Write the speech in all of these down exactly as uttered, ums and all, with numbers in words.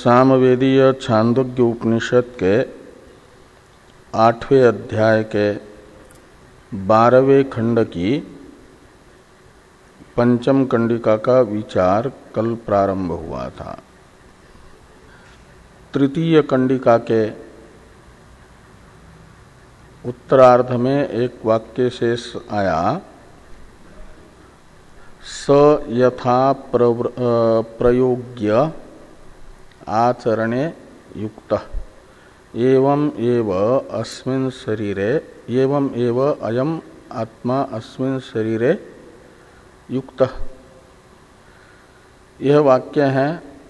सामवेदीय छांदोग्य उपनिषद के आठवें अध्याय के बारहवें खंड की पंचम कंडिका का विचार कल प्रारंभ हुआ था। तृतीय कंडिका के उत्तरार्ध में एक वाक्य शेष आया, स यथा प्रयोग्य आचरणे युक्त एवं एव अस्मिन् शरीरे एवं एव अयम आत्मा अस्मिन् शरीरे युक्त। यह वाक्य है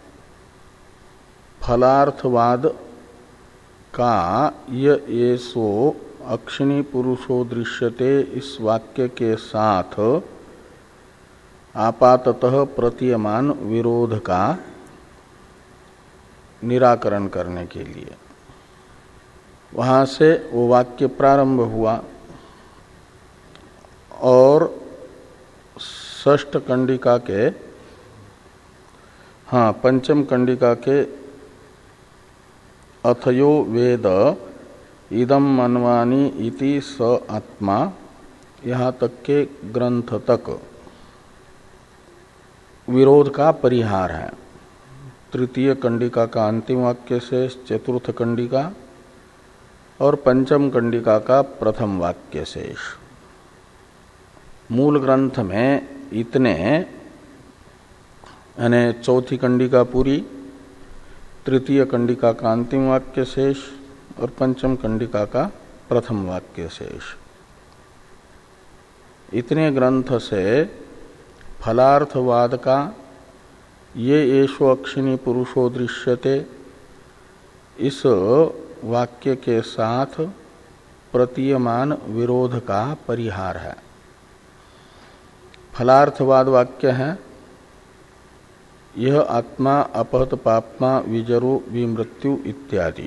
फलार्थवाद का य एसो अक्षिणी पुरुषो दृश्यते इस वाक्य के साथ आपाततः प्रतीयमान विरोध का निराकरण करने के लिए वहां से वो वाक्य प्रारंभ हुआ और षष्ठ कंडिका के हाँ पंचम कंडिका के अथयो वेद इदम मन्वानि इति स आत्मा यहाँ तक के ग्रंथ तक विरोध का परिहार है। तृतीय कंडिका का अंतिम वाक्य से चतुर्थ कंडिका और पंचम कंडिका का प्रथम वाक्य शेष। मूल ग्रंथ में इतने यानी चौथी कंडिका पूरी, तृतीय कंडिका का अंतिम वाक्य शेष और पंचम कंडिका का प्रथम वाक्य शेष। इतने ग्रंथ से फलार्थवाद का ये येषु अक्षिणी पुरुषो दृश्यते इस वाक्य के साथ प्रतीयमान विरोध का परिहार है। फलार्थवाद वाक्य है, यह आत्मा अपहत पाप्मा विजरो विमृत्यु इत्यादि।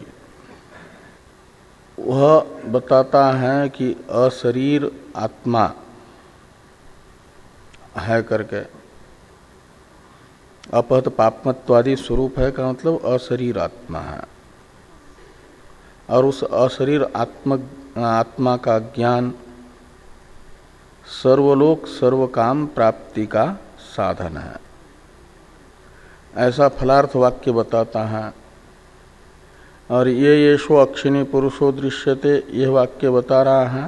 वह बताता है कि अशरीर आत्मा है करके, अपहत पापमत्वादि स्वरूप है का मतलब अशरीर आत्मा है, और उस अशरीर आत्म आत्मा का ज्ञान सर्वलोक सर्वकाम प्राप्ति का साधन है, ऐसा फलार्थ वाक्य बताता है। और ये येषो अक्षिणी पुरुषो दृश्यते, यह वाक्य बता रहा है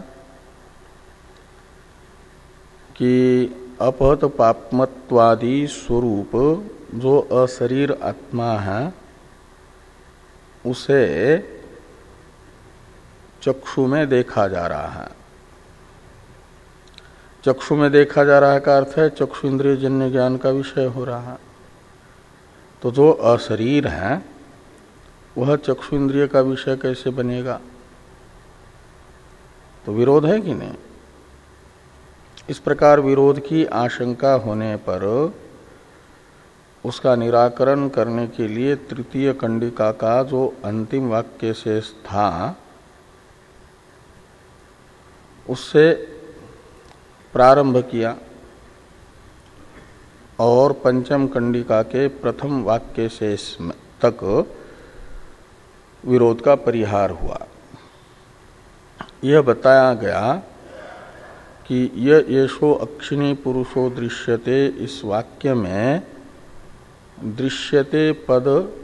कि अपहत पापमत्वादि स्वरूप जो अशरीर आत्मा है उसे चक्षु में देखा जा रहा है। चक्षु में देखा जा रहा है का अर्थ है चक्षु इंद्रिय जन्य ज्ञान का विषय हो रहा है। तो जो अशरीर है वह चक्षु इंद्रिय का विषय कैसे बनेगा? तो विरोध है कि नहीं? इस प्रकार विरोध की आशंका होने पर उसका निराकरण करने के लिए तृतीय कंडिका का जो अंतिम वाक्य शेष था उससे प्रारंभ किया और पंचम कंडिका के प्रथम वाक्य शेष तक विरोध का परिहार हुआ। यह बताया गया कि य येषो अक्षिणी पुरुषो दृश्यते इस वाक्य में दृश्यते पद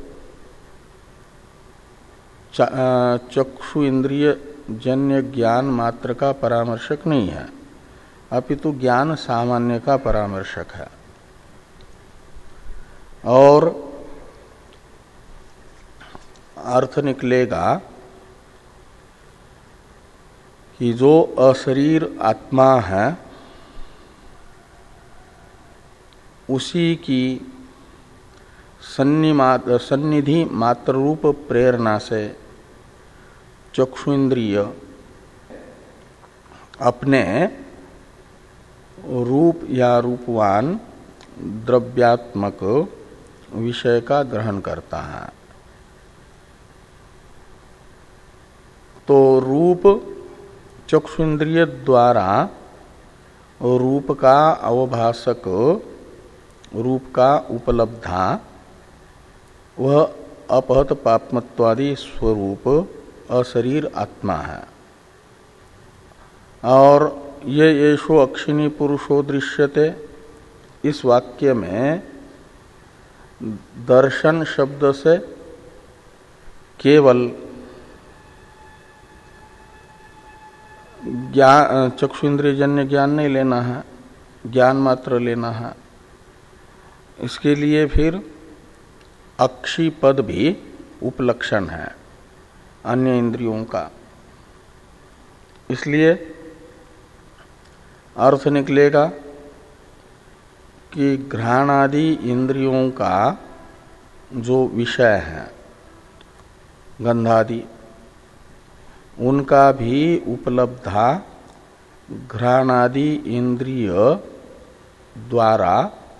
चक्षु इंद्रिय जन्य ज्ञान मात्र का परामर्शक नहीं है, अपितु ज्ञान सामान्य का परामर्शक है। और अर्थ निकलेगा कि जो अशरीर आत्मा है उसी की सन्निधि मात्र रूप प्रेरणा से चक्षु इंद्रिय अपने रूप या रूपवान द्रव्यात्मक विषय का ग्रहण करता है। तो रूप चक्षुन्द्रिय द्वारा रूप का अवभासक रूप का उपलब्धा वह अपहत पापमत्वादि स्वरूप अशरीर आत्मा है। और ये येषो अक्षिणी पुरुषो दृश्यते, इस वाक्य में दर्शन शब्द से केवल ज्ञान चक्षुन्द्रियजन्य ज्ञान नहीं लेना है, ज्ञान मात्र लेना है। इसके लिए फिर अक्षी पद भी उपलक्षण है अन्य इंद्रियों का। इसलिए अर्थ निकलेगा कि घ्राणादि इंद्रियों का जो विषय है गंधादि, उनका भी उपलब्धा घ्राणादि इंद्रिय द्वारा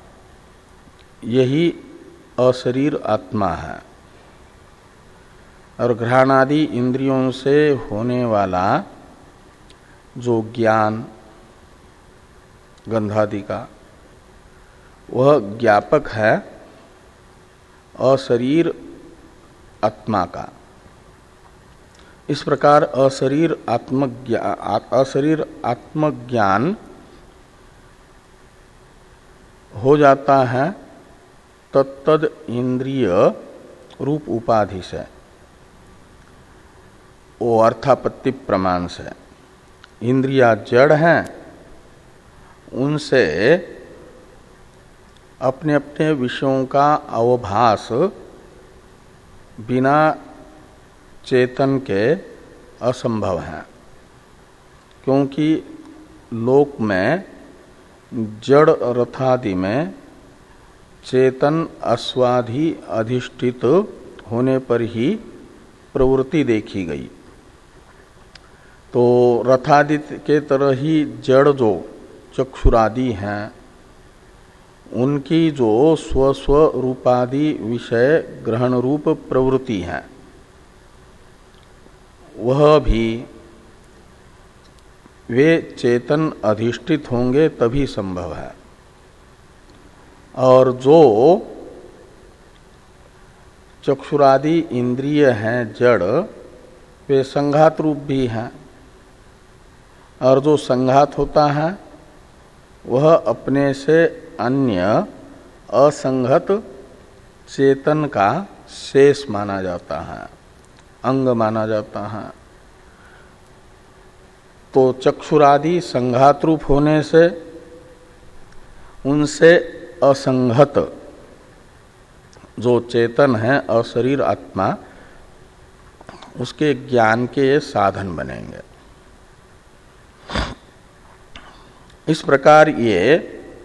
यही अशरीर आत्मा है। और घ्राणादि इंद्रियों से होने वाला जो ज्ञान गंधादि का, वह ज्ञापक है अशरीर आत्मा का। इस प्रकार अशरीर आत्मज्ञान अशरीर आत्मज्ञान हो जाता है तत्तद इंद्रिय रूप उपाधि से, वो अर्थापत्ति प्रमाण से। इंद्रिया जड़ हैं, उनसे अपने अपने विषयों का अवभास बिना चेतन के असंभव है, क्योंकि लोक में जड़ रथादि में चेतन अस्वाधि अधिष्ठित होने पर ही प्रवृत्ति देखी गई। तो रथादि के तरह ही जड़ जो चक्षुरादि हैं, उनकी जो स्वस्व रूपादि विषय ग्रहण रूप प्रवृत्ति है, वह भी वे चेतन अधिष्ठित होंगे तभी संभव है। और जो चक्षुरादि इंद्रिय हैं जड़, वे संघात रूप भी हैं। और जो संघात होता है वह अपने से अन्य असंगत चेतन का शेष माना जाता है, अंग माना जाता है। तो चक्षुरादि संघात रूप होने से उनसे असंगत जो चेतन है अशरीर आत्मा, उसके ज्ञान के साधन बनेंगे। इस प्रकार ये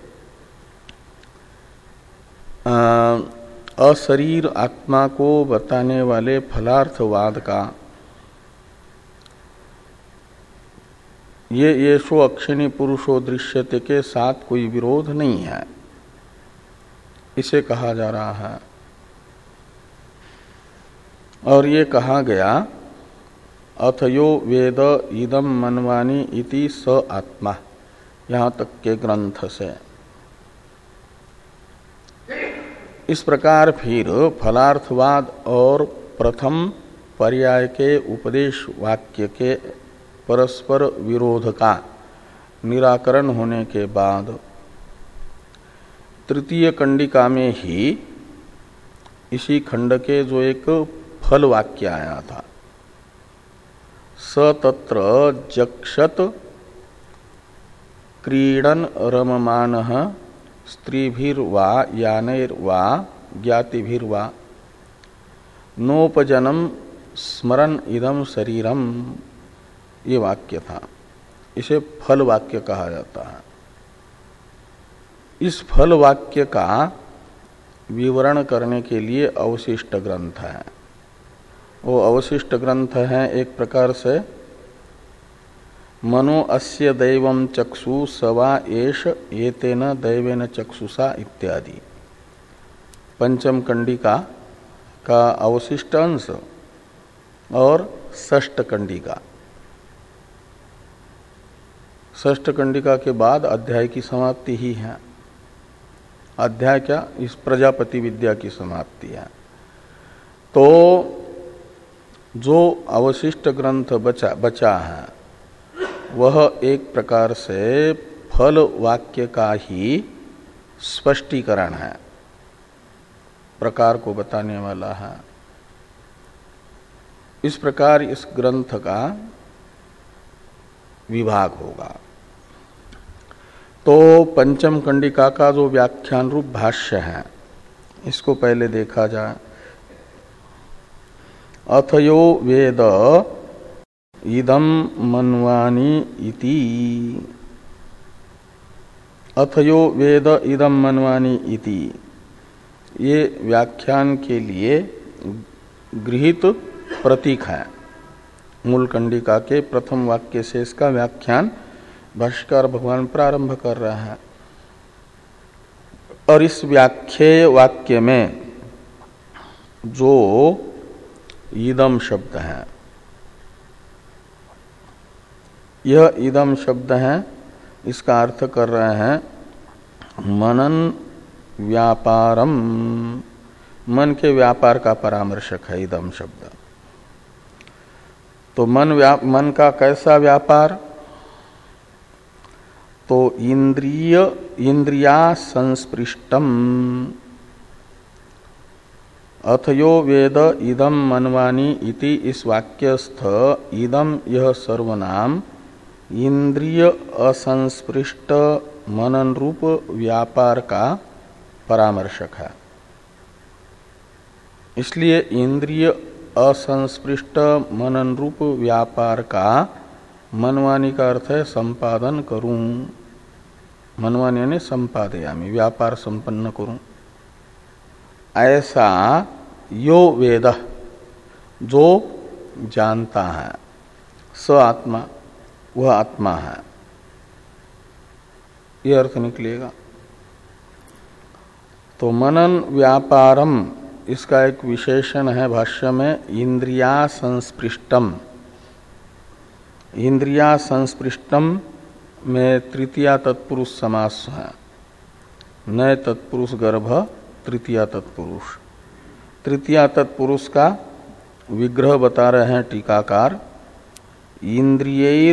अशरीर आत्मा को बताने वाले फलार्थवाद का ये येषो अक्षिणी पुरुषो दृश्यते के साथ कोई विरोध नहीं है, इसे कहा जा रहा है। और ये कहा गया अथयो वेद इदम मनवानी इति स आत्मा, यहाँ तक के ग्रंथ से। इस प्रकार फिर फलार्थवाद और प्रथम पर्याय के उपदेश वाक्य के परस्पर विरोध का निराकरण होने के बाद तृतीय कंडिका में ही इसी खंड के जो एक फल वाक्य आया था, स तत्र जक्षत क्रीडन रममानः स्त्रीभिर्वा यानैर्वा ज्ञातिभिर्वा नोपजनम स्मरन इदम शरीरम, ये वाक्य था। इसे फल वाक्य कहा जाता है। इस फल वाक्य का विवरण करने के लिए अवशिष्ट ग्रंथ है। वो अवशिष्ट ग्रंथ है एक प्रकार से मनो अस्य दैवम चक्षु सवा एष एतेन दैवेन चक्षुषा इत्यादि, पंचम कंडिका का अवशिष्ट अंश और षष्ठ कंडिका। षष्ठ कंडिका के बाद अध्याय की समाप्ति ही है। अध्याय क्या, इस प्रजापति विद्या की समाप्ति है। तो जो अवशिष्ट ग्रंथ बचा बचा है वह एक प्रकार से फल वाक्य का ही स्पष्टीकरण है, प्रकार को बताने वाला है। इस प्रकार इस ग्रंथ का विभाग होगा। तो पंचम कंडिका का जो व्याख्यान रूप भाष्य है इसको पहले देखा जाए। अथयो वेद इदम मन्वानि इति, अथयो वेद इदम मन्वानि इति, ये व्याख्यान के लिए गृहीत प्रतीक है। मूल कंडिका के प्रथम वाक्य से इसका व्याख्यान भाष्यकार भगवान प्रारंभ कर रहा है। और इस व्याख्येय वाक्य में जो इदम शब्द है, यह इदम शब्द है, इसका अर्थ कर रहे हैं मनन व्यापारम, मन के व्यापार का परामर्शक है इदम शब्द। तो मन व्याप मन का कैसा व्यापार? तो इंद्रिय इंद्रिया संस्पृष्टम, अथयो वेद इदम मन्वानि इति, इस वाक्यस्थ इदम यह सर्वनाम इंद्रिय असंस्पृष्ट मनन रूप व्यापार का परामर्शक है। इसलिए इंद्रिय असंस्पृष्ट मनन रूप व्यापार का मनवानी का अर्थ है संपादन करूं। मनवानी यानी संपादयामि, व्यापार संपन्न करूं। ऐसा यो वेद, जो जानता है, स आत्मा, वह आत्मा है, यह अर्थ निकलेगा। तो मनन व्यापारम, इसका एक विशेषण है भाष्य में इंद्रिया संस्पृष्टम। इंद्रिया संस्पृष्टम में तृतीया तत्पुरुष समास है, नए तत्पुरुष गर्भ तृतीया तत्पुरुष। तृतीया तत्पुरुष का विग्रह बता रहे हैं टीकाकार, इंद्रियैर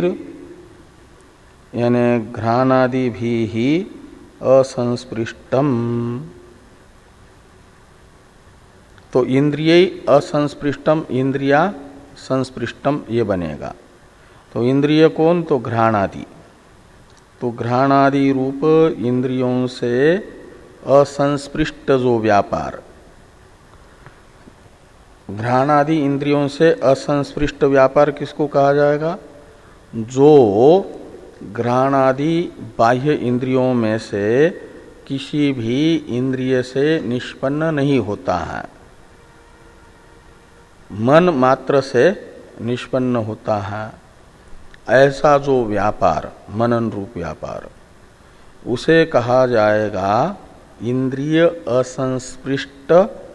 यानी घ्राणादि भी ही असंस्पृष्टम। तो इंद्रिय असंस्पृष्टम, इंद्रिया संस्पृष्टम, ये बनेगा। तो इंद्रिय कौन? तो घ्राणादि। तो घ्राणादि रूप इंद्रियों से असंस्पृष्ट जो व्यापार, घ्राणादि इंद्रियों से असंस्पृष्ट व्यापार किसको कहा जाएगा? जो घ्राणादि बाह्य इंद्रियों में से किसी भी इंद्रिय से निष्पन्न नहीं होता है, मन मात्र से निष्पन्न होता है। ऐसा जो व्यापार, मनन रूप व्यापार, उसे कहा जाएगा इंद्रिय असंस्पृष्ट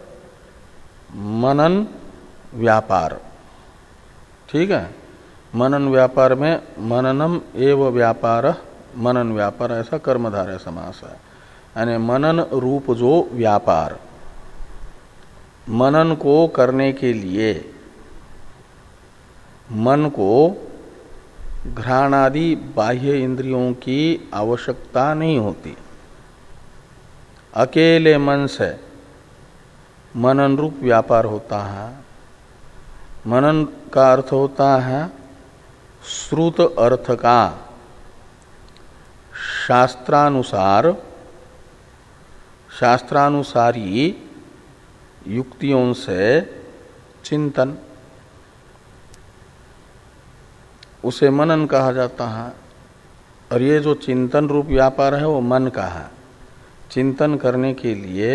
मनन व्यापार। ठीक है। मनन व्यापार में मननम एव व्यापार, मनन व्यापार ऐसा कर्मधारय समास है। यानी मनन रूप जो व्यापार, मनन को करने के लिए मन को घ्राणादि बाह्य इंद्रियों की आवश्यकता नहीं होती। अकेले मन से मनन रूप व्यापार होता है। मनन का अर्थ होता है श्रुत अर्थ का शास्त्रानुसार, शास्त्रानुसारी युक्तियों से चिंतन, उसे मनन कहा जाता है। और ये जो चिंतन रूप व्यापार है वो मन का है। चिंतन करने के लिए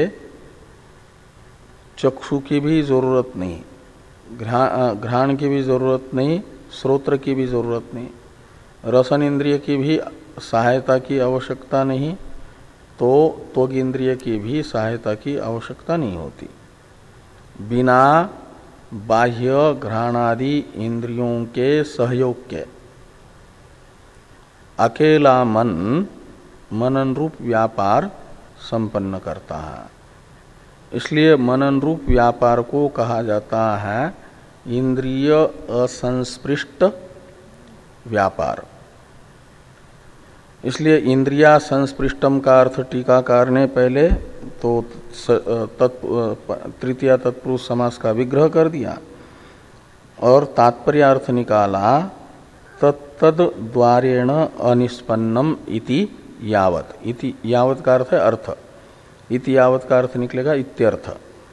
चक्षु की भी जरूरत नहीं, घ्राण की भी जरूरत नहीं, श्रोत्र की भी जरूरत नहीं, रसन इंद्रिय की भी सहायता की आवश्यकता नहीं, तो त्वग इंद्रिय की भी सहायता की आवश्यकता नहीं होती। बिना बाह्य घ्राणादि इंद्रियों के सहयोग के अकेला मन मनन रूप व्यापार संपन्न करता है। इसलिए मनन रूप व्यापार को कहा जाता है इंद्रिय असंस्पृष्ट व्यापार। इसलिए इंद्रिया संस्पृष्टम का अर्थ टीकाकार ने पहले तो तृतीया तत्पुरुष समास का विग्रह कर दिया और तात्पर्य अर्थ निकाला तत्तद द्वारेण अनिष्पन्नम इति यावत। इति यावत का अर्थ है अर्थ, इति यावत का अर्थ निकलेगा इत्यर्थ।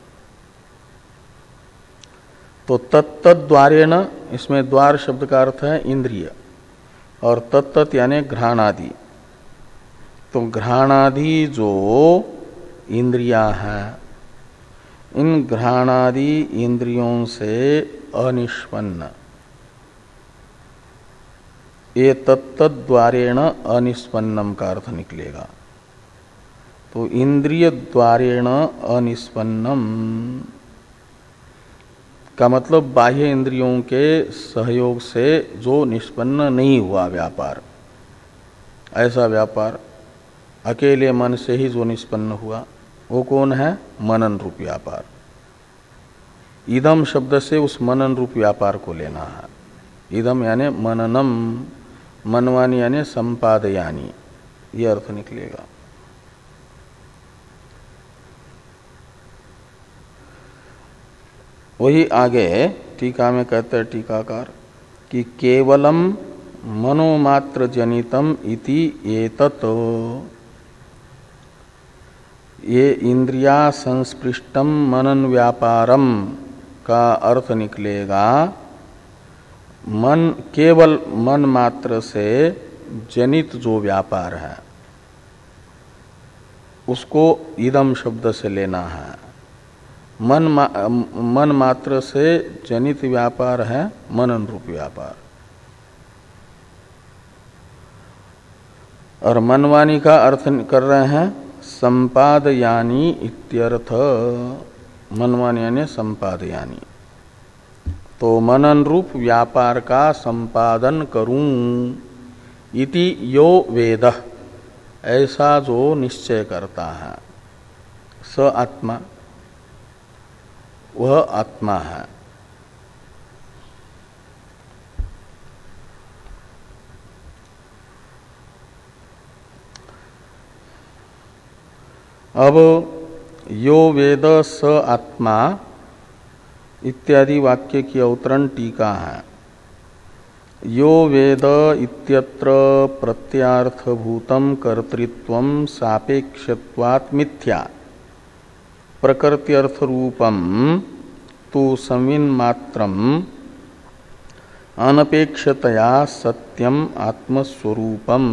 तो तत्तद द्वारेण, इसमें द्वार शब्द का अर्थ है इंद्रिय और तत्त यानी घ्राणादि। तो घ्राणादि जो इंद्रियां हैं, इन घ्राणादि इंद्रियों से अनिष्पन्न, ये तत्तद्वारेण अनिष्पन्नम का अर्थ निकलेगा। तो इंद्रिय द्वारेण अनिष्पन्नम का मतलब बाह्य इंद्रियों के सहयोग से जो निष्पन्न नहीं हुआ व्यापार, ऐसा व्यापार अकेले मन से ही जो निष्पन्न हुआ वो कौन है? मनन रूप व्यापार। इदम शब्द से उस मनन रूप व्यापार को लेना है। इदम यानी मननम, मनवानी यानी संपादयानी, ये अर्थ निकलेगा। वही आगे टीका में कहते हैं टीकाकार कि केवलम मनोमात्र जनितम इति एतत्, ये इंद्रिया संस्पृष्टम मनन व्यापारम का अर्थ निकलेगा मन, केवल मन मात्र से जनित जो व्यापार है उसको इदम शब्द से लेना है। मन मा, मन मात्र से जनित व्यापार है मनन रूप व्यापार। और मनवानी का अर्थ कर रहे हैं संपादयानी इत्यर्थ। मनवानी यानी संपादयानी, तो मनन रूप व्यापार का संपादन करूं इति यो वेद, ऐसा जो निश्चय करता है, स आत्मा, वह आत्मा है। अब यो वेद स आत्मा इत्यादि वाक्य की अवतरण टीका है। यो वेद इत्यत्र प्रत्यार्थभूतम कर्तृत्वम सापेक्षत्वात् मिथ्या प्रकृत्यर्थ रूपम तु संविन्मात्रम अनपेक्षतया सत्यम आत्मस्वरूपम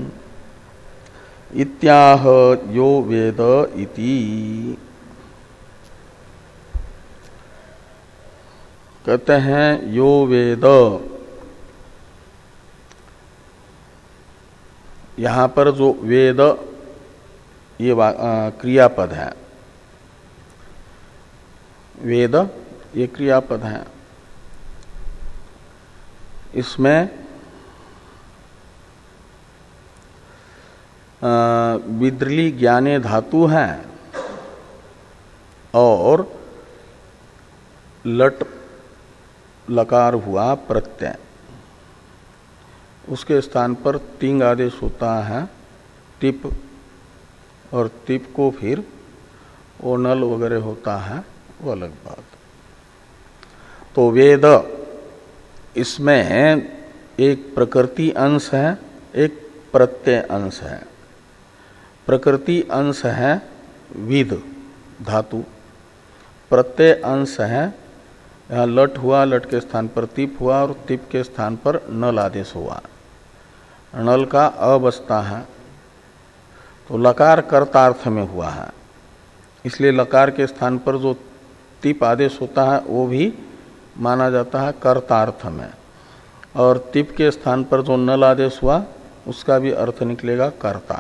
इत्याह यो वेद इति। कहते हैं यो वेद, यहां पर जो वेद ये क्रियापद है, वेद ये क्रियापद है, इसमें विद्रली ज्ञाने धातु है और लट लकार हुआ प्रत्यय, उसके स्थान पर तिंग आदेश होता है टिप, और टिप को फिर ओ नल वगैरह होता है, वो अलग बात। तो वेद इसमें एक प्रकृति अंश है, एक प्रत्यय अंश है। प्रकृति अंश है विद धातु, प्रत्यय अंश है यहाँ लट हुआ, लट के स्थान पर तिप हुआ और तिप के स्थान पर नल आदेश हुआ, नल का अ बसता है, तो लकार कर्तार्थ में हुआ है, इसलिए लकार के स्थान पर जो तिप आदेश होता है वो भी माना जाता है कर्तार्थ में, और तिप के स्थान पर जो नल आदेश हुआ उसका भी अर्थ निकलेगा कर्ता।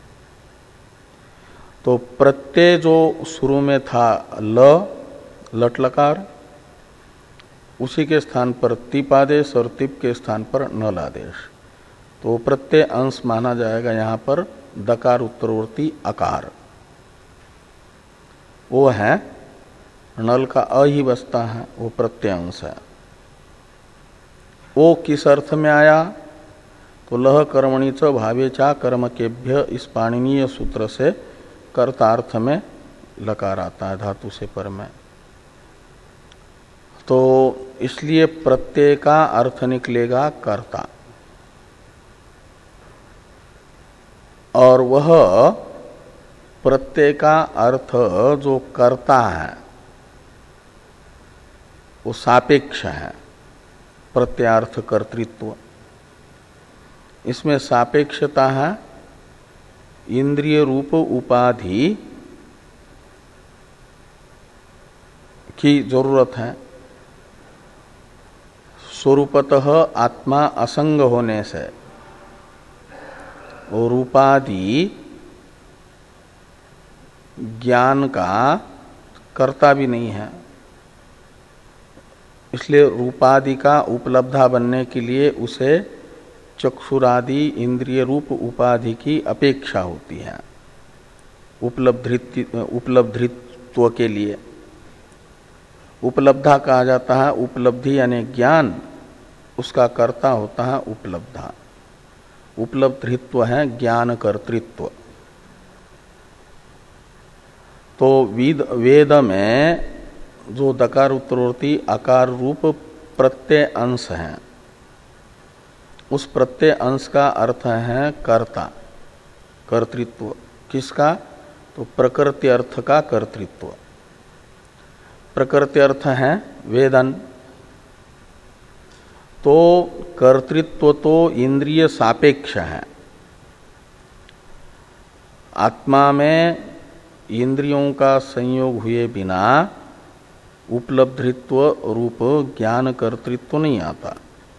तो प्रत्यय जो शुरू में था ल लट लकार, उसी के स्थान पर तिप आदेश और तिप के स्थान पर नल आदेश, तो प्रत्यय अंश माना जाएगा यहाँ पर दकार उत्तरवर्ती अकार। वो है नल का अ ही बसता है, वो प्रत्यय अंश है। वो किस अर्थ में आया? तो लह कर्मणिच भावेचा कर्मकेभ्य इस पाणिनीय सूत्र से कर्तार्थ में लकार आता है धातु से पर में। तो इसलिए प्रत्यय का अर्थ निकलेगा कर्ता, और वह प्रत्यय का अर्थ जो कर्ता है वो सापेक्ष है, प्रत्यार्थ कर्तृत्व। इसमें सापेक्षता है, इंद्रिय रूप उपाधि की जरूरत है। स्वरूपतः आत्मा असंग होने से और रूपादि ज्ञान का कर्ता भी नहीं है, इसलिए रूपादि का उपलब्धा बनने के लिए उसे चक्षुरादि इंद्रिय रूप उपाधि की अपेक्षा होती है उपलब्धित्व के लिए। उपलब्धा कहा जाता है, उपलब्धि यानी ज्ञान, उसका कर्ता होता है उपलब्धा। उपलब्धित्व है ज्ञान कर्तृत्व। तो वेद वेद में जो दकार उत्तरोर्ती आकार रूप प्रत्यय अंश है, उस प्रत्यय अंश का अर्थ है कर्ता, कर्तृत्व। किसका? तो प्रकृति अर्थ का कर्तृत्व। प्रकृति अर्थ है वेदन। तो कर्तृत्व तो इंद्रिय सापेक्ष है। आत्मा में इंद्रियों का संयोग हुए बिना उपलब्धित्व रूप ज्ञान कर्तृत्व नहीं आता,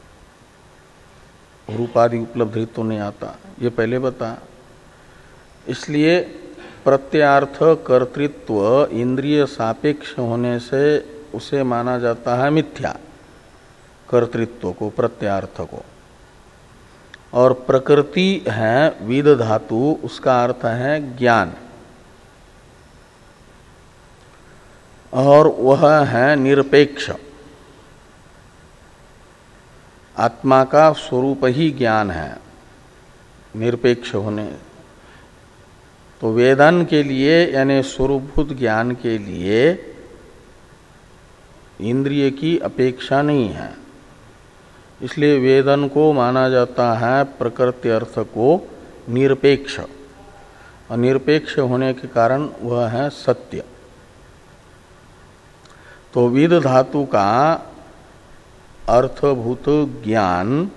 रूपादि उपलब्धित्व नहीं आता, ये पहले बता। इसलिए प्रत्यार्थ कर्तृत्व इंद्रिय सापेक्ष होने से उसे माना जाता है मिथ्या, कर्तृत्व को, प्रत्यार्थ को। और प्रकृति है विद धातु, उसका अर्थ है ज्ञान, और वह है निरपेक्ष। आत्मा का स्वरूप ही ज्ञान है, निरपेक्ष होने। तो वेदन के लिए यानी स्वरूपभूत ज्ञान के लिए इंद्रिय की अपेक्षा नहीं है, इसलिए वेदन को माना जाता है प्रकृति अर्थ को निरपेक्ष, और निरपेक्ष होने के कारण वह है सत्य। तो विद धातु का अर्थभूत ज्ञान,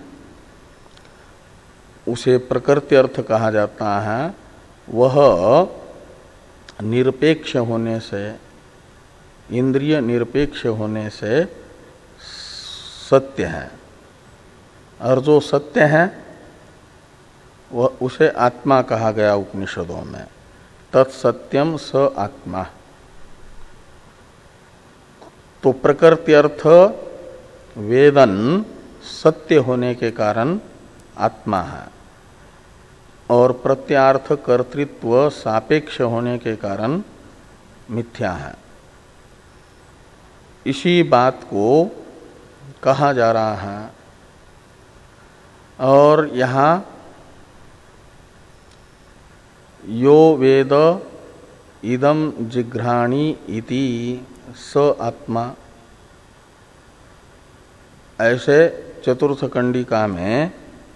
उसे प्रकृति अर्थ कहा जाता है, वह निरपेक्ष होने से, इंद्रिय निरपेक्ष होने से सत्य है। और जो सत्य है वह उसे आत्मा कहा गया उपनिषदों में, तत्सत्यम स आत्मा। तो प्रकृति अर्थ वेदन सत्य होने के कारण आत्मा है, और प्रत्यार्थ कर्तृत्व सापेक्ष होने के कारण मिथ्या है। इसी बात को कहा जा रहा है। और यहाँ यो वेद इदम जिघ्राणि इति स आत्मा, ऐसे चतुर्थ कंडिका में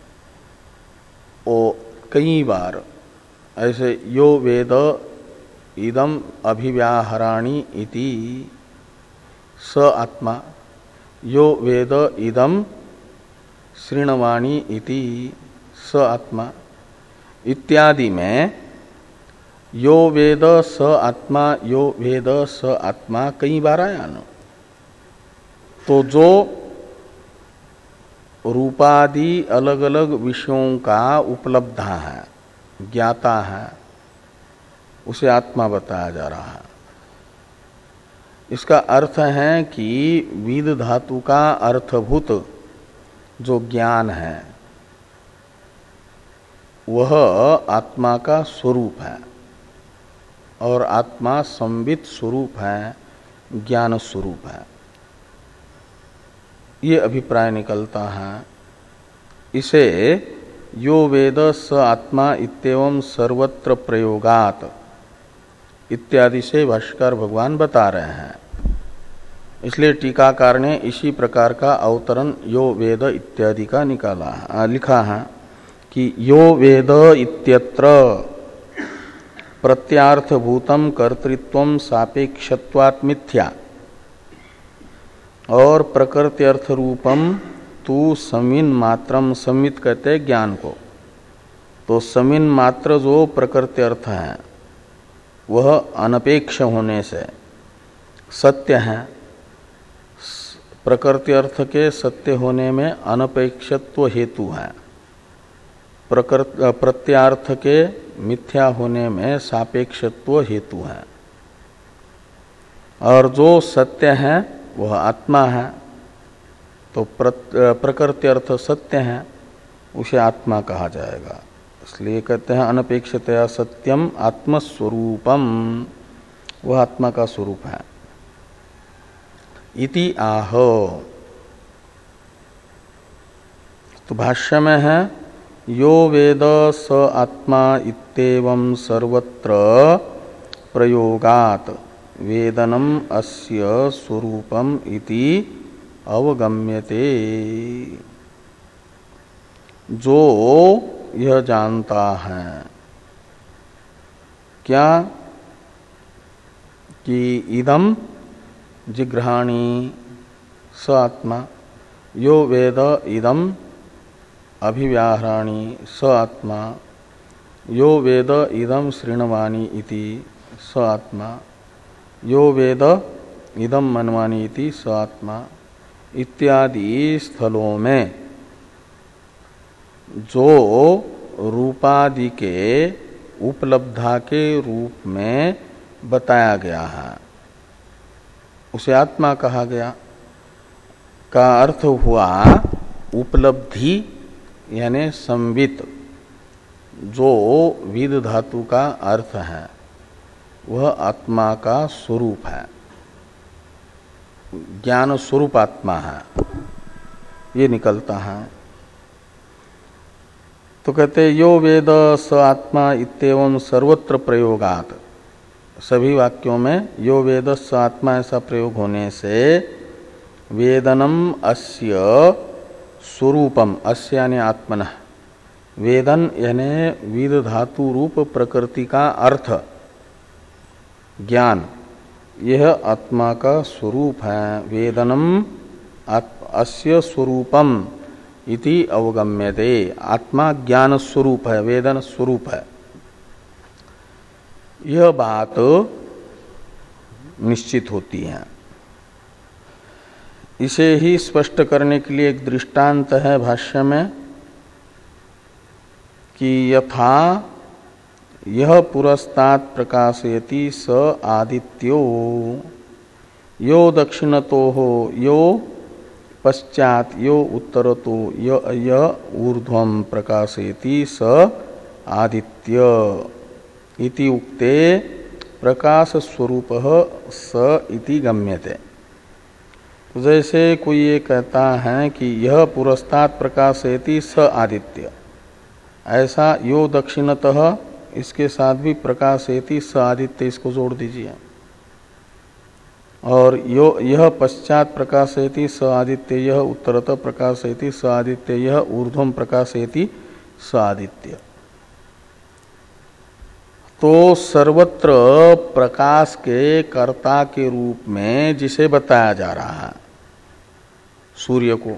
ओ कई बार ऐसे यो वेद इदम अभिव्याहराणि इति स आत्मा, यो वेद इदम श्रृणवाणी इति स आत्मा इत्यादि में यो वेद स आत्मा, यो वेद स आत्मा कई बार आया न। तो जो रूपादि अलग अलग विषयों का उपलब्धा है, ज्ञाता है, उसे आत्मा बताया जा रहा है। इसका अर्थ है कि विद धातु का अर्थभूत जो ज्ञान है वह आत्मा का स्वरूप है। और आत्मा संवित स्वरूप है, ज्ञान स्वरूप है, ये अभिप्राय निकलता है। इसे यो वेद स आत्मा इत्येवं सर्वत्र प्रयोगात इत्यादि से भाष्यकार भगवान बता रहे हैं। इसलिए टीकाकार ने इसी प्रकार का अवतरण यो वेद इत्यादि का निकाला लिखा है कि यो वेद इत्यत्र प्रत्यार्थभूतम कर्तृत्वम सापेक्षत्वात् मिथ्या और प्रकृत्यर्थ रूपम तू समिन मात्रम, समित कहते ज्ञान को, तो समिन मात्र जो प्रकृत्यर्थ है वह अनपेक्ष होने से सत्य है। प्रकृति अर्थ के सत्य होने में अनपेक्षत्व हेतु है, प्रकृति प्रत्यार्थ के मिथ्या होने में सापेक्षत्व हेतु है। और जो सत्य है वह आत्मा है, तो प्रकृति अर्थ सत्य है, उसे आत्मा कहा जाएगा। इसलिए कहते हैं अनपेक्षतया सत्यम आत्मस्वरूपम, वह आत्मा का स्वरूप है। इति आह, तो भाष्य में है यो वेद स आत्मा इत्येवं सर्वत्र प्रयोगात वेदनम अस्य स्वरूपम इति अवगम्यते। जो यह जानता है क्या कि इदम जिघ्राणी स आत्मा, यो वेद इदम अभिव्याहराणी स आत्मा, यो वेद इदम शृण्वानि इति स आत्मा, यो वेद इदम मनवानि इति स आत्मा इत्यादि स्थलों में जो रूपादि के उपलब्धा के रूप में बताया गया है उसे आत्मा कहा गया। का अर्थ हुआ उपलब्धि यानी संवित, जो विद धातु का अर्थ है वह आत्मा का स्वरूप है, ज्ञान स्वरूप आत्मा है, ये निकलता है। तो कहते यो वेद स आत्मा इत्येवं सर्वत्र प्रयोगात, सभी वाक्यों में यो वेद स आत्मा ऐसा प्रयोग होने से वेदनम अस्य स्वरूपम, अस्य यानी आत्मनः, वेदन यानी विद धातु रूप प्रकृति का अर्थ ज्ञान, यह आत्मा का स्वरूप है। वेदनम अस्य स्वरूपम इति अवगम्यते, आत्मा ज्ञान स्वरूप है, वेदन स्वरूप है। यह बात निश्चित होती है। इसे ही स्पष्ट करने के लिए एक दृष्टांत है भाष्य में कि यथा यह पुरस्तात् प्रकाशयति स आदित्यो, यो दक्षिणतो हो यो पश्चात यो उत्तरतो य ऊर्ध्वं प्रकाशयति स आदित्य इति उक्ते प्रकाश स्वरूप स इति गम्यते। तो जैसे कोई ये कहता है कि यह पुरस्तात् प्रकाशयति स आदित्य, ऐसा यो दक्षिणतः इसके साथ भी प्रकाशयति स आदित्य, इसको जोड़ दीजिए। और यो यह पश्चात प्रकाशयति स आदित्य, यह उत्तरतः प्रकाशयति स आदित्य, यह ऊर्ध्वं प्रकाशयति स आदित्य। तो सर्वत्र प्रकाश के कर्ता के रूप में जिसे बताया जा रहा है सूर्य को,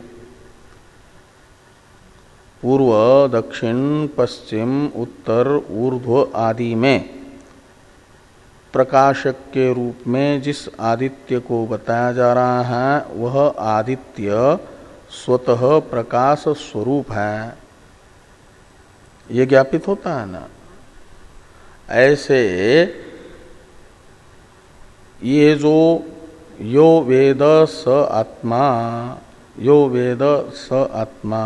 पूर्व दक्षिण पश्चिम उत्तर ऊर्ध्व आदि में प्रकाशक के रूप में जिस आदित्य को बताया जा रहा है वह आदित्य स्वतः प्रकाश स्वरूप है, ये ज्ञापित होता है ना। ऐसे ये जो यो वेद स आत्मा, यो वेद स आत्मा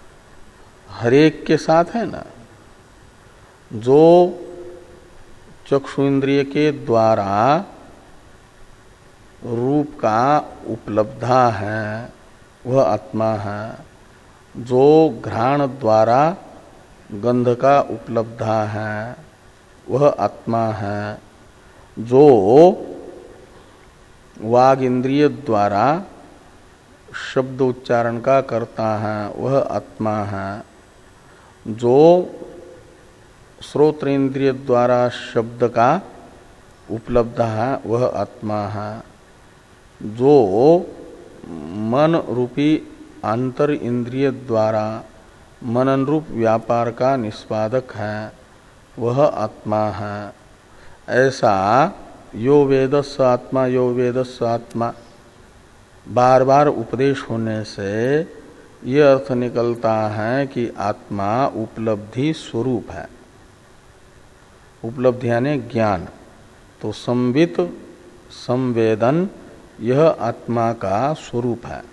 हरेक के साथ है ना, जो चक्षु इंद्रिय के द्वारा रूप का उपलब्धा है वह आत्मा है। जो घ्राण द्वारा गंध का उपलब्धा है वह आत्मा है। जो वाग इंद्रिय द्वारा शब्द उच्चारण का करता है वह आत्मा है। जो श्रोत्र इंद्रिय द्वारा शब्द का उपलब्ध है वह आत्मा है। जो मन रूपी अंतर इंद्रिय द्वारा मनन रूप व्यापार का निष्पादक है वह आत्मा है। ऐसा यो वेदस्स आत्मा यो वेदस्स आत्मा बार बार उपदेश होने से ये अर्थ निकलता है कि आत्मा उपलब्धि स्वरूप है। उपलब्धि यानी ज्ञान। तो संवित संवेदन यह आत्मा का स्वरूप है,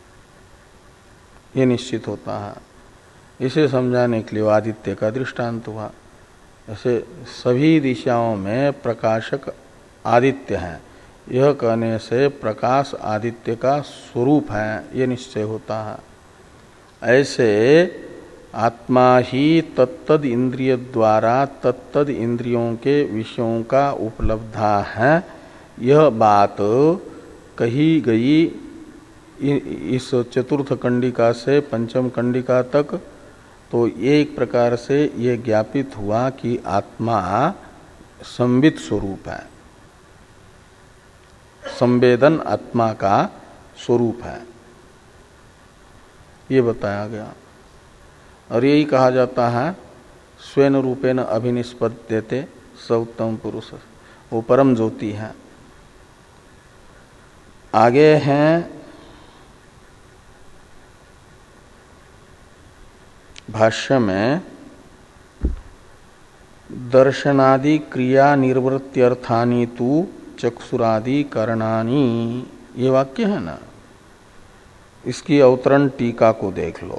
ये निश्चित होता है। इसे समझाने के लिए आदित्य का दृष्टांत हुआ। ऐसे सभी दिशाओं में प्रकाशक आदित्य है, यह कहने से प्रकाश आदित्य का स्वरूप है, ये निश्चय होता है। ऐसे आत्मा ही तत्तद इंद्रिय द्वारा तत्तद इंद्रियों के विषयों का उपलब्धा है, यह बात कही गई इस चतुर्थ कंडिका से पंचम कंडिका तक। तो एक प्रकार से ये ज्ञापित हुआ कि आत्मा संवित स्वरूप है, संवेदन आत्मा का स्वरूप है, ये बताया गया। और यही कहा जाता है स्वेन रूपेण अभिनिष्पद्यते स उत्तम पुरुष, वो परम ज्योति है। आगे हैं भाष्य में दर्शनादि क्रिया निर्वृत्त्यर्थानि तु चक्षुरादि करणानि, ये वाक्य है ना। इसकी अवतरण टीका को देख लो।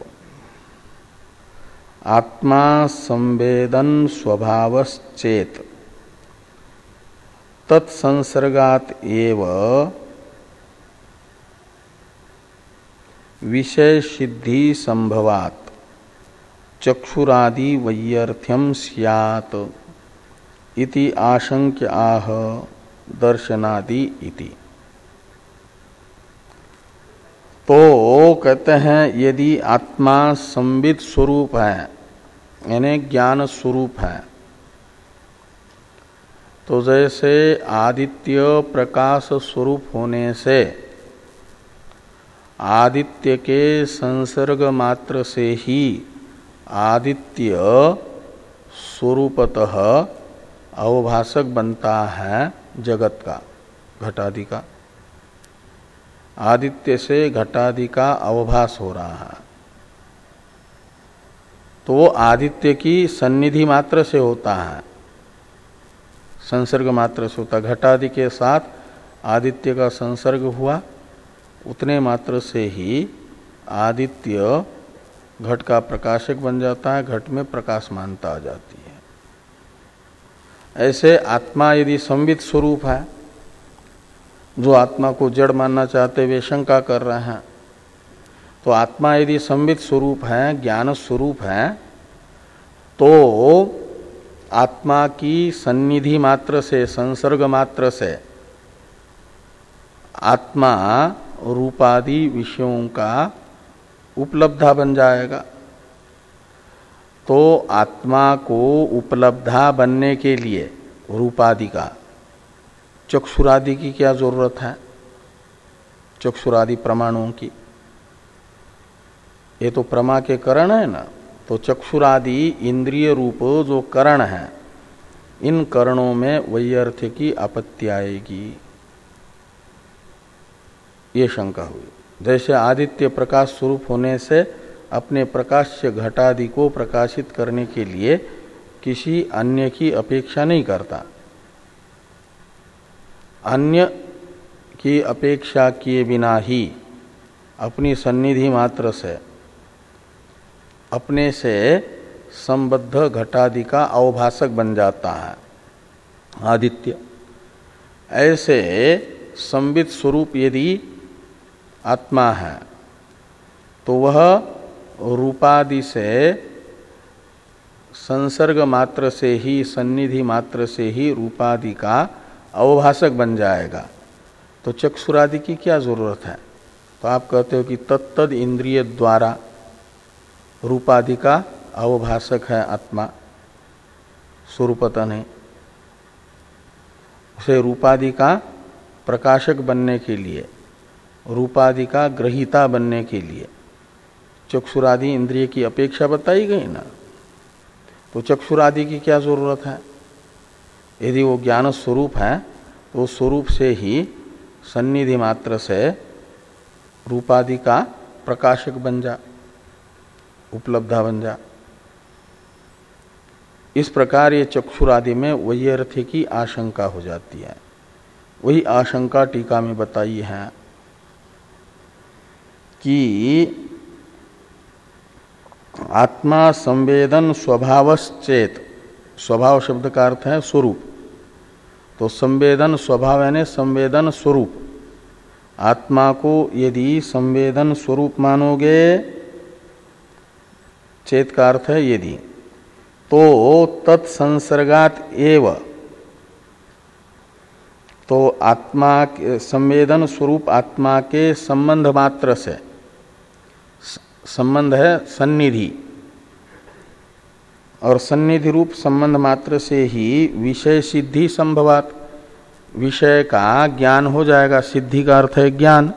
आत्मा संवेदन स्वभावश्चेत तत्संसर्गात एव विषय सिद्धि संभवात चक्षुरादि वैयर्थ्यम स्यात् इति आशंक्य आह दर्शनादि इति। तो कहते हैं यदि आत्मा संवित स्वरूप है यानी ज्ञान स्वरूप है, तो जैसे आदित्य प्रकाश स्वरूप होने से आदित्य के संसर्ग मात्र से ही आदित्य स्वरूपतः अवभासक बनता है जगत का, घटादि का। आदित्य से घटादि का अवभास हो रहा है, तो वो आदित्य की सन्निधि मात्र से होता है, संसर्ग मात्र से होता है। घटादि के साथ आदित्य का संसर्ग हुआ, उतने मात्र से ही आदित्य घट का प्रकाशक बन जाता है, घट में प्रकाशमानता आ जाती है। ऐसे आत्मा यदि संवित स्वरूप है, जो आत्मा को जड़ मानना चाहते वे शंका कर रहे हैं, तो आत्मा यदि संवित स्वरूप है, ज्ञान स्वरूप है, तो आत्मा की सन्निधि मात्र से, संसर्ग मात्र से आत्मा रूपादि विषयों का उपलब्धा बन जाएगा। तो आत्मा को उपलब्धा बनने के लिए रूपादि का चक्षुरादि की क्या जरूरत है? चक्षुरादि प्रमाणों की, ये तो प्रमा के करण है ना। तो चक्षुरादि इंद्रिय रूप जो करण है, इन करणों में वैयर्थ्य की आपत्ति आएगी, ये शंका हुई। जैसे आदित्य प्रकाश स्वरूप होने से अपने प्रकाश्य घटादि को प्रकाशित करने के लिए किसी अन्य की अपेक्षा नहीं करता, अन्य की अपेक्षा किए बिना ही अपनी सन्निधि मात्र से अपने से संबद्ध घटादि का अवभासक बन जाता है। आदित्य। ऐसे संवित स्वरूप यदि आत्मा है तो वह रूपादि से संसर्ग मात्र से ही, सन्निधि मात्र से ही रूपादि का अवभाषक बन जाएगा। तो चक्षुरादि की क्या जरूरत है? तो आप कहते हो कि तत्तद इंद्रिय द्वारा रूपादि का अवभाषक है आत्मा, स्वरूपतः नहीं। उसे रूपादि का प्रकाशक बनने के लिए, रूपादि का ग्रहीता बनने के लिए चक्षुरादि इंद्रिय की अपेक्षा बताई गई ना। तो चक्षुरादि की क्या जरूरत है? यदि वो ज्ञान स्वरूप है तो स्वरूप से ही सन्निधि मात्र से रूपादि का प्रकाशक बन जा, उपलब्धा बन जा। इस प्रकार ये चक्षुरादि में वैयर्थ्य की आशंका हो जाती है। वही आशंका टीका में बताई है कि आत्मा संवेदन स्वभावश्चेत, स्वभाव शब्द का अर्थ है स्वरूप, तो संवेदन स्वभाव यानी संवेदन स्वरूप। आत्मा को यदि संवेदन स्वरूप मानोगे, चेत का अर्थ है यदि, तो तत्संसर्गात एव, तो आत्मा के संवेदन स्वरूप आत्मा के संबंध मात्र से, संबंध है सन्निधि, और सन्निधि रूप संबंध मात्र से ही विषय सिद्धि संभवात, विषय का ज्ञान हो जाएगा। सिद्धि का अर्थ है ज्ञान।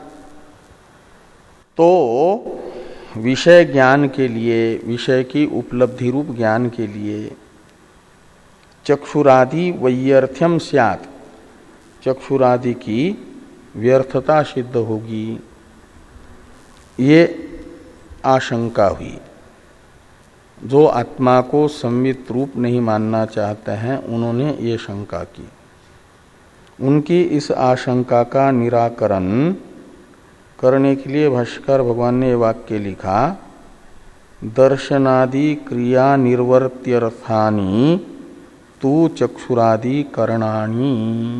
तो विषय ज्ञान के लिए, विषय की उपलब्धि रूप ज्ञान के लिए चक्षुरादि वैयर्थ्यम स्यात्, चक्षुरादि की व्यर्थता सिद्ध होगी, ये आशंका हुई। जो आत्मा को संवित रूप नहीं मानना चाहते हैं उन्होंने ये शंका की। उनकी इस आशंका का निराकरण करने के लिए भाष्यकार भगवान ने वाक्य लिखा, दर्शनादि क्रिया निर्वर्त्यर्थानि तु चक्षुरादि करणानि।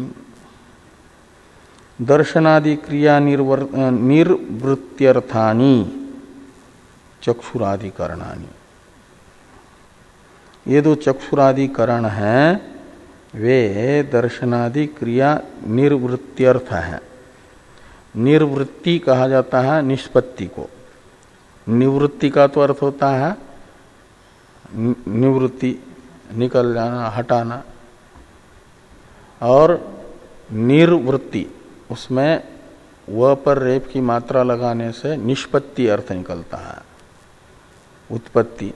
दर्शनादि क्रिया निर्वर निर्वृत्त्यर्थानि चक्षुरादि करणानि। ये दो चक्षुरादि करण हैं वे दर्शनादि क्रिया निर्वृत्त्यर्थ है। निर्वृत्ति कहा जाता है निष्पत्ति को। निवृत्ति का तो अर्थ होता है निवृत्ति, निकल जाना, हटाना, और निर्वृत्ति उसमें व पर रेप की मात्रा लगाने से निष्पत्ति अर्थ निकलता है, उत्पत्ति।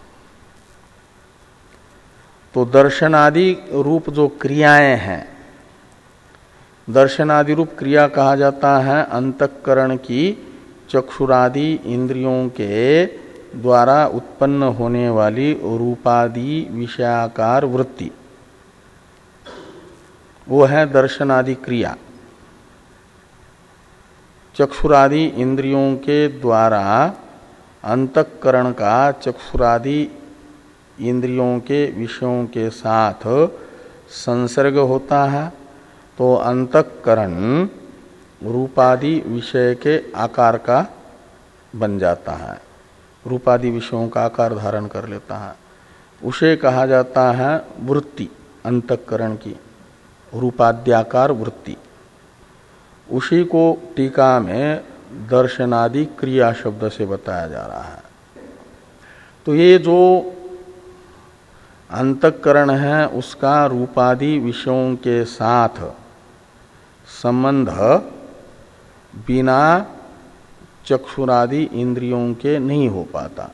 तो दर्शनादि रूप जो क्रियाएं हैं, दर्शनादि रूप क्रिया कहा जाता है अंतःकरण की चक्षुरादि इंद्रियों के द्वारा उत्पन्न होने वाली रूपादि विषयाकार वृत्ति, वो है दर्शनादि क्रिया। चक्षुरादि इंद्रियों के द्वारा अंतःकरण का चक्षुरादि इंद्रियों के विषयों के साथ संसर्ग होता है, तो अंतःकरण रूपादि विषय के आकार का बन जाता है, रूपादि विषयों का आकार धारण कर लेता है। उसे कहा जाता है वृत्ति, अंतःकरण की रूपाद्याकार वृत्ति। उसी को टीका में दर्शनादि क्रिया शब्द से बताया जा रहा है। तो ये जो अंतःकरण है उसका रूपादि विषयों के साथ संबंध बिना चक्षुरादि इंद्रियों के नहीं हो पाता,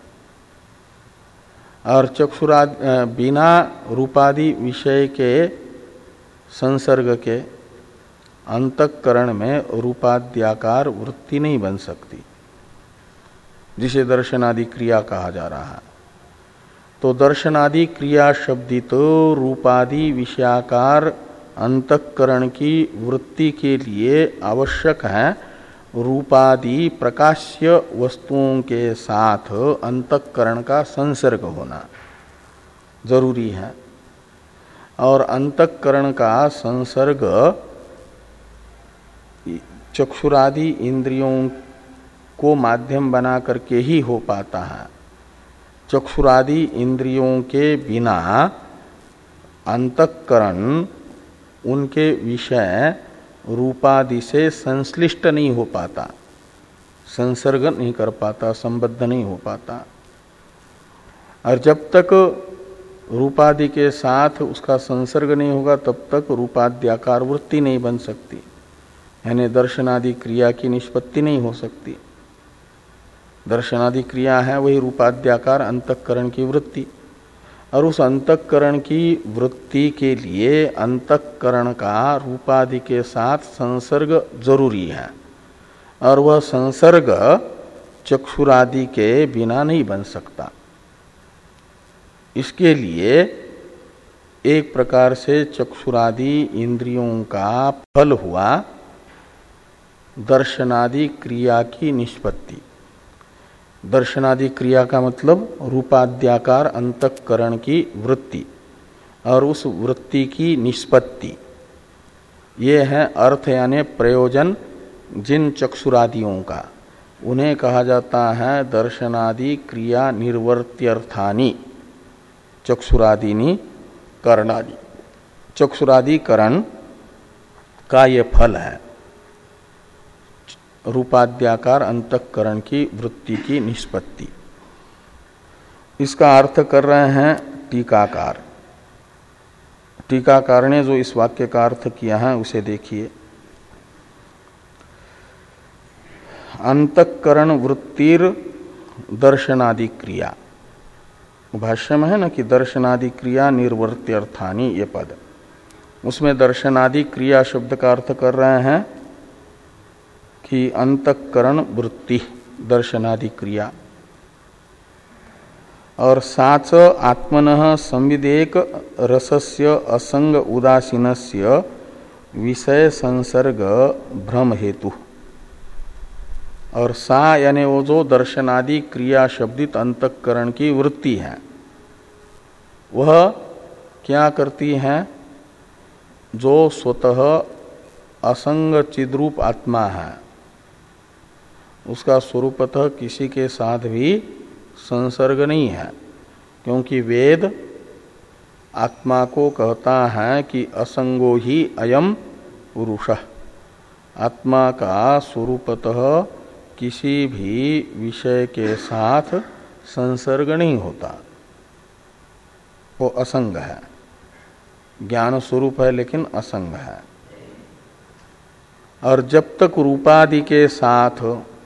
और चक्षुरादि बिना रूपादि विषय के संसर्ग के अंतःकरण में रूपाद्याकार वृत्ति नहीं बन सकती, जिसे दर्शनादि क्रिया कहा जा रहा है। तो दर्शनादि क्रिया शब्दित रूपादि विषयाकार अंतःकरण की वृत्ति के लिए आवश्यक है रूपादि प्रकाश्य वस्तुओं के साथ अंतःकरण का संसर्ग होना जरूरी है। और अंतःकरण का संसर्ग चक्षुरादि इंद्रियों को माध्यम बना करके ही हो पाता है। चक्षुरादि इंद्रियों के बिना अंतःकरण उनके विषय रूपादि से संश्लिष्ट नहीं हो पाता, संसर्ग नहीं कर पाता, संबद्ध नहीं हो पाता। और जब तक रूपादि के साथ उसका संसर्ग नहीं होगा तब तक रूपाद्याकार वृत्ति नहीं बन सकती, यानी दर्शनादि क्रिया की निष्पत्ति नहीं हो सकती। दर्शनादि क्रिया है वही रूपाद्याकार अंतःकरण की वृत्ति, और उस अंतःकरण की वृत्ति के लिए अंतःकरण का रूपादि के साथ संसर्ग जरूरी है, और वह संसर्ग चक्षुरादि के बिना नहीं बन सकता। इसके लिए एक प्रकार से चक्षुरादि इंद्रियों का फल हुआ दर्शनादि क्रिया की निष्पत्ति। दर्शनादि क्रिया का मतलब रूपाद्याकार अंतःकरण की वृत्ति और उस वृत्ति की निष्पत्ति, ये है अर्थ यानी प्रयोजन। जिन चक्षुरादियों का उन्हें कहा जाता है दर्शनादि क्रिया निर्वर्त्यर्थानि चक्षुरादिनी करणादि। चक्षुरादि करण का ये फल है रूपाद्याकार अंतःकरण की वृत्ति की निष्पत्ति। इसका अर्थ कर रहे हैं टीकाकार। टीकाकार ने जो इस वाक्य का अर्थ किया है उसे देखिए। अंतःकरण वृत्तिर दर्शनादि क्रिया, भाष्य में है ना कि दर्शनादि क्रिया निर्वर्त्यर्थानि ये पद, उसमें दर्शनादि क्रिया शब्द का अर्थ कर रहे हैं कि अंतःकरण वृत्ति दर्शनादि क्रिया। और साच आत्मनः संविदेक रसस्य असंग उदासीनस्य विषय संसर्ग भ्रम हेतु। और सा यानी वो जो दर्शनादि क्रिया शब्दित अंतःकरण की वृत्ति है, वह क्या करती है? जो स्वतः असंग चिद्रूप आत्मा है, उसका स्वरूपतः किसी के साथ भी संसर्ग नहीं है, क्योंकि वेद आत्मा को कहता है कि असंगो ही अयम पुरुषः। आत्मा का स्वरूपतः किसी भी विषय के साथ संसर्ग नहीं होता, वो असंग है। ज्ञान स्वरूप है लेकिन असंग है। और जब तक रूपादि के साथ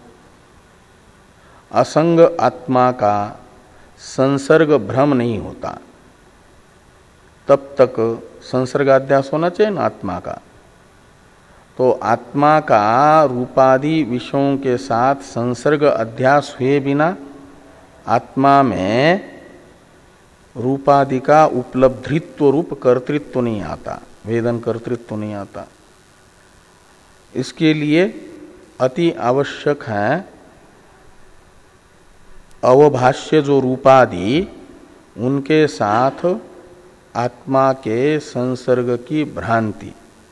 असंग आत्मा का संसर्ग भ्रम नहीं होता, तब तक संसर्गाध्यास होना चाहिए ना आत्मा का। तो आत्मा का रूपादि विषयों के साथ संसर्ग अध्यास हुए बिना आत्मा में रूपादि का उपलब्धित्व रूप कर्तृत्व नहीं आता, वेदन कर्तृत्व नहीं आता। इसके लिए अति आवश्यक है अवभाष्य जो रूपादि, उनके साथ आत्मा के संसर्ग की भ्रांति।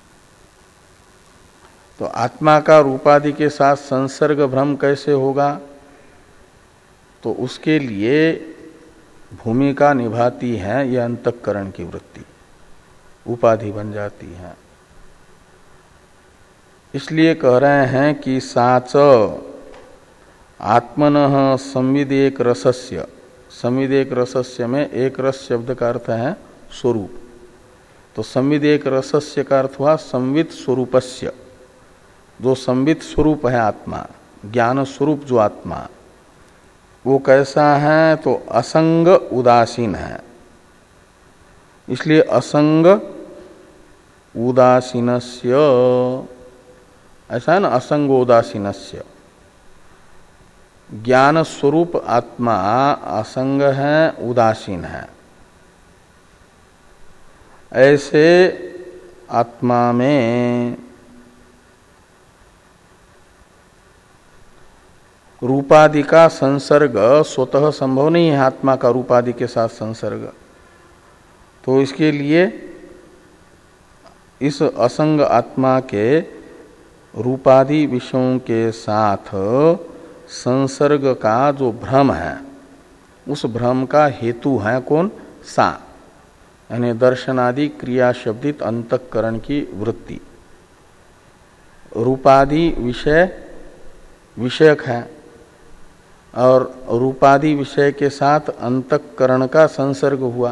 तो आत्मा का रूपादि के साथ संसर्ग भ्रम कैसे होगा? तो उसके लिए भूमिका निभाती है यह अंतःकरण की वृत्ति, उपाधि बन जाती है। इसलिए कह रहे हैं कि साच आत्मनः संविदेक रसस्य। संविदेक रसस्य में एक रस शब्द का अर्थ है स्वरूप, तो संविदेक रसस्य का अर्थ हुआ संवित स्वरूपस्य। जो संवित स्वरूप है आत्मा, ज्ञान स्वरूप जो आत्मा, वो कैसा है? तो असंग उदासीन है। इसलिए असंग उदासीनस्य, ऐसा है ना, असंग उदासीनस्य। ज्ञान स्वरूप आत्मा असंग है, उदासीन है। ऐसे आत्मा में रूपादि का संसर्ग स्वतः संभव नहीं है, आत्मा का रूपादि के साथ संसर्ग। तो इसके लिए इस असंग आत्मा के रूपादि विषयों के साथ संसर्ग का जो भ्रम है, उस भ्रम का हेतु है कौन? सा, यानी दर्शनादि क्रिया शब्दित अंतःकरण की वृत्ति। रूपादि विषय विषयक है और रूपादि विषय के साथ अंतःकरण का संसर्ग हुआ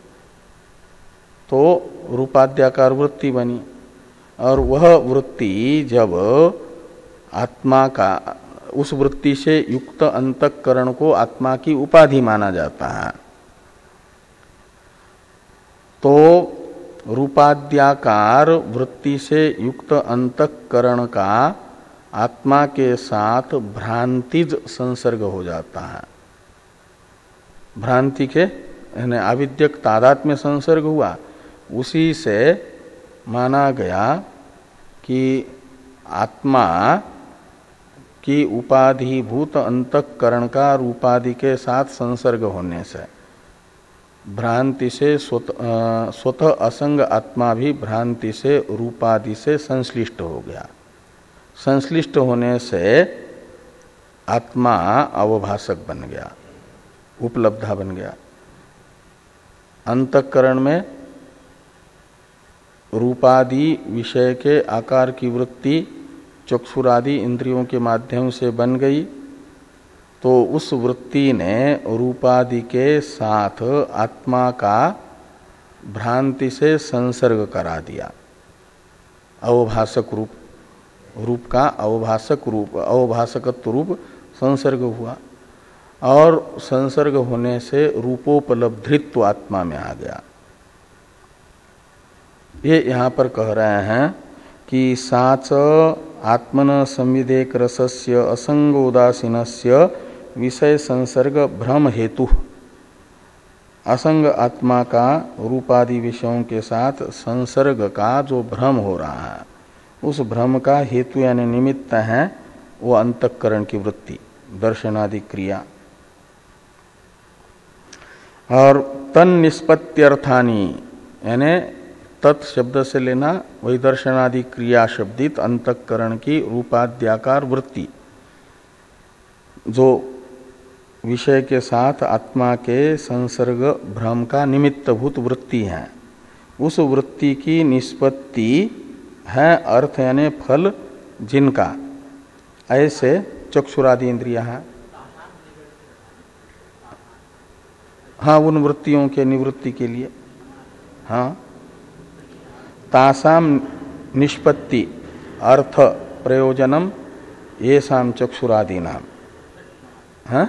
तो रूपाद्याकार वृत्ति बनी। और वह वृत्ति जब आत्मा का, उस वृत्ति से युक्त अंतःकरण को आत्मा की उपाधि माना जाता है, तो रूपाद्याकार वृत्ति से युक्त अंतःकरण का आत्मा के साथ भ्रांतिज संसर्ग हो जाता है। भ्रांति के यानी आविद्यक तादात्म्य संसर्ग हुआ, उसी से माना गया कि आत्मा की उपाधिभूत अंतःकरण का रूपादि के साथ संसर्ग होने से भ्रांति से स्वतः स्वतः असंग आत्मा भी भ्रांति से रूपादि से संश्लिष्ट हो गया। संश्लिष्ट होने से आत्मा अवभासक बन गया, उपलब्धा बन गया। अंतःकरण में रूपादि विषय के आकार की वृत्ति चक्षुरादि इंद्रियों के माध्यम से बन गई, तो उस वृत्ति ने रूपादि के साथ आत्मा का भ्रांति से संसर्ग करा दिया। अवभासक रूप, रूप का अवभासक रूप, अवभासकत्व रूप संसर्ग हुआ और संसर्ग होने से रूपोपलब्धित्व आत्मा में आ गया। ये यहाँ पर कह रहे हैं कि साच आत्मन संविदेक रसस्य असंग उदासीनस्य विषय संसर्ग भ्रम हेतु। असंग आत्मा का रूपादि विषयों के साथ संसर्ग का जो भ्रम हो रहा है, उस भ्रम का हेतु यानी निमित्त है वो अंतःकरण की वृत्ति, दर्शनादि क्रिया। और तन निष्पत्त्यर्थानी यानी तत् शब्द से लेना वही दर्शनादि क्रिया शब्दित अंतःकरण की रूपाद्याकार वृत्ति, जो विषय के साथ आत्मा के संसर्ग भ्रम का निमित्तभूत वृत्ति है, उस वृत्ति की निष्पत्ति है अर्थ यानी फल जिनका ऐसे चक्षुरादि इंद्रियां हैं। हाँ, उन वृत्तियों के निवृत्ति के लिए। हाँ, तासाम निष्पत्ति अर्थ प्रयोजनम येषाम चक्षुरादि नाम। हाँ,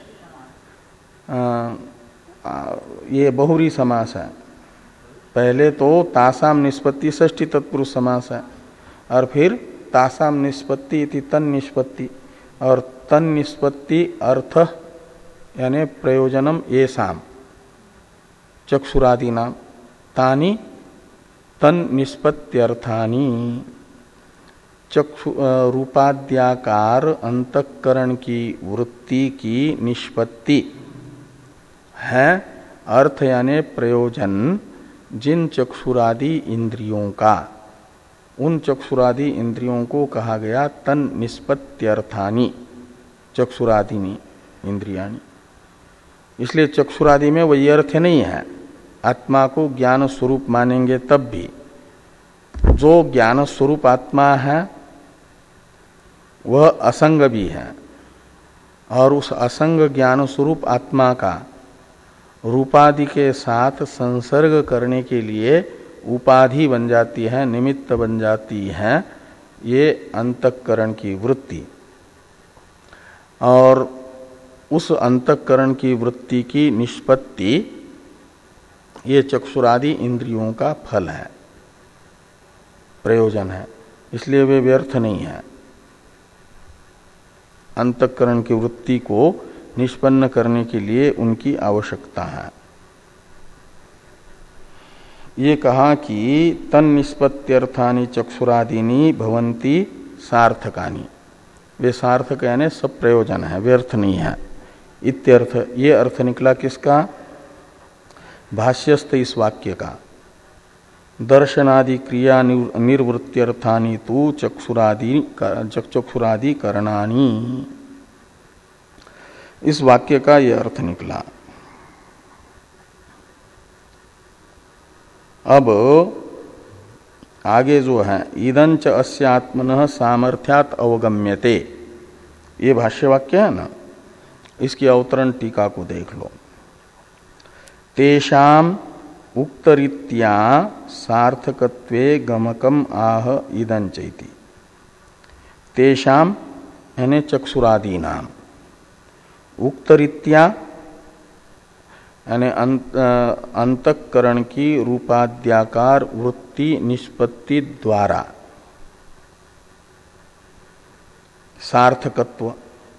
ये बहुरी समास है। पहले तो तासाम निष्पत्ति षष्ठी तत्पुरुष समास है और फिर तासाम निष्पत्ति इति तन निष्पत्ति, और तन निष्पत्ति अर्थ यानी प्रयोजनम येषाम चक्षुरादि नाम तानि तन निष्पत्त्यर्थानि। चक्षु रूपाद्याकार अंतःकरण की वृत्ति की निष्पत्ति है अर्थ यानी प्रयोजन जिन चक्षुरादि इंद्रियों का, उन चक्षुरादि इंद्रियों को कहा गया तन निष्पत्त्यर्थानि चक्षुरादिनी इंद्रियाणि। इसलिए चक्षुरादि में वही अर्थ नहीं है। आत्मा को ज्ञान स्वरूप मानेंगे तब भी जो ज्ञान स्वरूप आत्मा है वह असंग भी है, और उस असंग ज्ञान स्वरूप आत्मा का रूपादि के साथ संसर्ग करने के लिए उपाधि बन जाती है, निमित्त बन जाती है ये अंतःकरण की वृत्ति। और उस अंतःकरण की वृत्ति की निष्पत्ति ये चक्षुरादि इंद्रियों का फल है, प्रयोजन है, इसलिए वे व्यर्थ नहीं है। अंतःकरण की वृत्ति को निष्पन्न करने के लिए उनकी आवश्यकता है। ये कहा कि तन निष्पत्त्यर्थानि चक्षुरादीनि भवन्ति सार्थकानि। वे सार्थक यानी सब प्रयोजन है, व्यर्थ नहीं है इत्यर्थ। ये अर्थ निकला किसका? भाष्यस्थ इस वाक्य का। दर्शनादि क्रिया निर्वृत्त्यर्थानि तु चक्षुरादि चक्षुरादि करणानि। इस वाक्य का यह अर्थ निकला। अब आगे जो है इदंच अस्य आत्मनः सामर्थ्यात् अवगम्यते, ये भाष्य वाक्य है ना, इसकी अवतरण टीका को देख लो। तेषाम उक्तरीत्या सार्थकत्वे गमकम आह इदंच इति। तेषाम यानी चक्षुरादि नाम, उक्तरीत्या यानी अंतःकरण की रूपाद्याकार वृत्ति निष्पत्ति द्वारा सार्थकत्व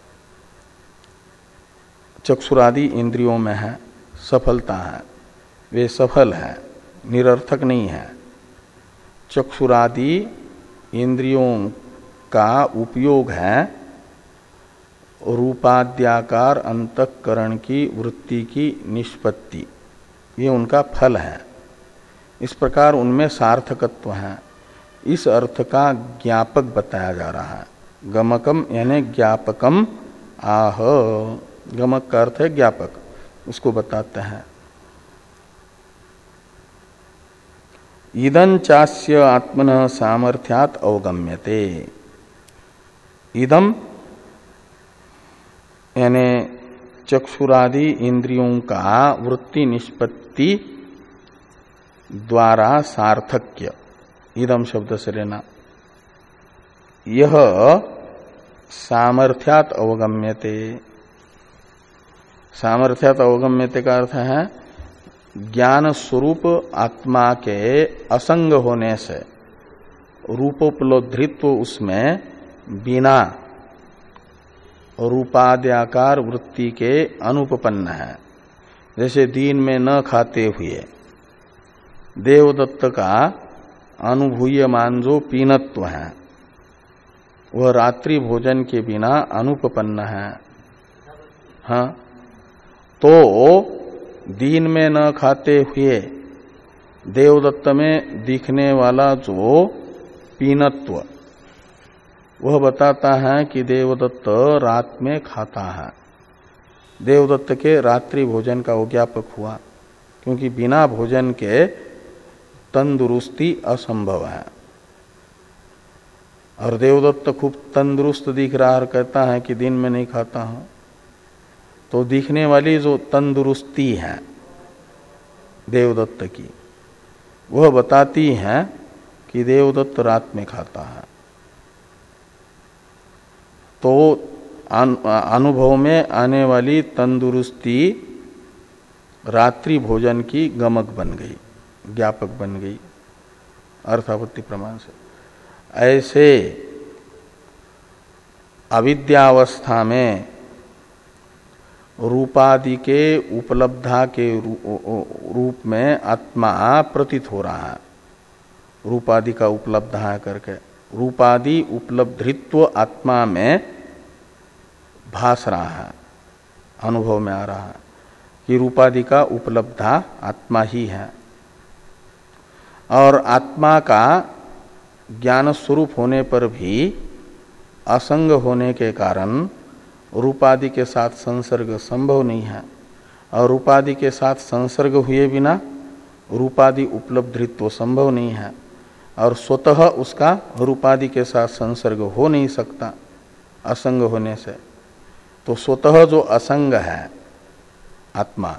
चक्षुरादि इंद्रियों में है, सफलता है, वे सफल है, निरर्थक नहीं है। चक्षुरादि इंद्रियों का उपयोग है रूपाद्याकार अंतःकरण की वृत्ति की निष्पत्ति, ये उनका फल है। इस प्रकार उनमें सार्थकत्व है। इस अर्थ का ज्ञापक बताया जा रहा है। गमकम यानी ज्ञापकम आह, गमक का अर्थ है ज्ञापक, उसको बताते हैं। इदं चास्य आत्मनः सामर्थ्यात् अवगम्यते। इदम यानी चक्षुरादि इंद्रियों का वृत्ति निष्पत्ति द्वारा सार्थक्य, इदम शब्द से लेना, यह सामर्थ्यात् अवगम्यते। सामर्थ्यात् अवगम्यते का अर्थ है ज्ञान स्वरूप आत्मा के असंग होने से रूपोपलब्धित्व उसमें बिना रूपाद्याकार वृत्ति के अनुपपन्न है। जैसे दिन में न खाते हुए देवदत्त का अनुभूयमान जो पीनत्व है वह रात्रि भोजन के बिना अनुपपन्न है। हाँ, तो दिन में न खाते हुए देवदत्त में दिखने वाला जो पीनत्व वह बताता है कि देवदत्त रात में खाता है। देवदत्त के रात्रि भोजन का वो ज्ञापक हुआ, क्योंकि बिना भोजन के तंदुरुस्ती असंभव है। और देवदत्त खूब तंदुरुस्त दिख रहा और कहता है कि दिन में नहीं खाता हूं, तो दिखने वाली जो तंदुरुस्ती है देवदत्त की, वह बताती है कि देवदत्त रात में खाता है। तो अनुभव में आने वाली तंदुरुस्ती रात्रि भोजन की गमक बन गई, ज्ञापक बन गई अर्थापत्ति प्रमाण से। ऐसे अविद्यावस्था में रूपादि के उपलब्धा के रूप में आत्मा प्रतीत हो रहा है, रूपादि का उपलब्ध है करके। रूपादि उपलब्धित्व आत्मा में भास रहा है, अनुभव में आ रहा है कि रूपादि का उपलब्धा आत्मा ही है। और आत्मा का ज्ञान स्वरूप होने पर भी असंग होने के कारण रूपादि के साथ संसर्ग संभव नहीं है। और रूपादि के साथ संसर्ग हुए बिना रूपादि उपलब्धित्व संभव नहीं है। और स्वतः उसका रूपादि के साथ संसर्ग हो नहीं सकता असंग होने से। तो स्वतः जो असंग है आत्मा,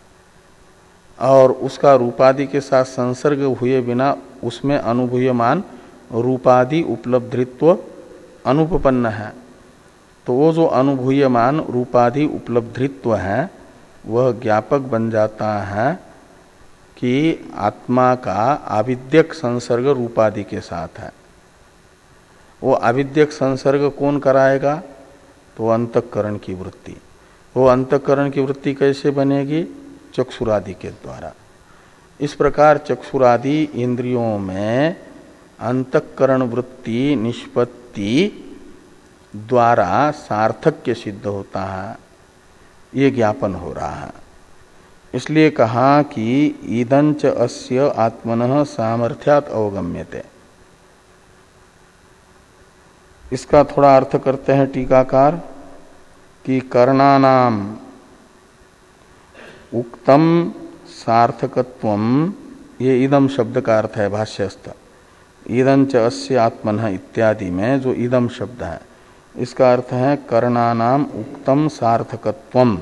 और उसका रूपादि के साथ संसर्ग हुए बिना उसमें अनुभूयमान रूपादि उपलब्धित्व अनुपपन्न है। तो वो जो अनुभूयमान रूपादि उपलब्धित्व है वह ज्ञापक बन जाता है कि आत्मा का आविद्यक संसर्ग रूपादि के साथ है। वो आविद्यक संसर्ग कौन कराएगा? तो अंतःकरण की वृत्ति। वो अंतःकरण की वृत्ति कैसे बनेगी? चक्षुरादि के द्वारा। इस प्रकार चक्षुरादि इंद्रियों में अंतःकरण वृत्ति निष्पत्ति द्वारा सार्थक्य सिद्ध होता है, ये ज्ञापन हो रहा है। इसलिए कहा कि ईदंच अस्य आत्मनः सामर्थ्यात् अवगम्यते। इसका थोड़ा अर्थ करते हैं टीकाकार कि कर्णानाम उक्तम सार्थकत्वम, ये इदम शब्द का अर्थ है भाष्यस्थ। ईदंच अस्य आत्मनः इत्यादि में जो इदम शब्द है इसका अर्थ है कर्णानाम उक्तम सार्थकत्वम।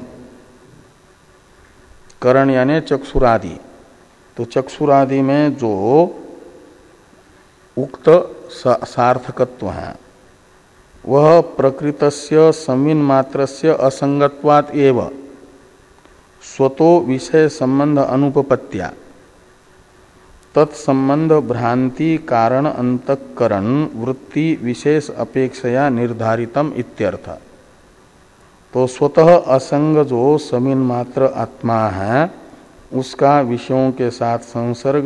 कर्ण यानी चक्षुरादि, तो चक्षुरादि में जो उक्त सार्थकत्व है वह प्रकृतस्य संविन मात्रस्य असंगत्वात् एव स्वतो विषय संबंध अनुपपत्या तत्संबंध भ्रांति कारण अंतःकरण वृत्ति विशेष अपेक्षया निर्धारितम इत्यर्थ। तो स्वतः असंग जो समीन मात्र आत्मा है उसका विषयों के साथ संसर्ग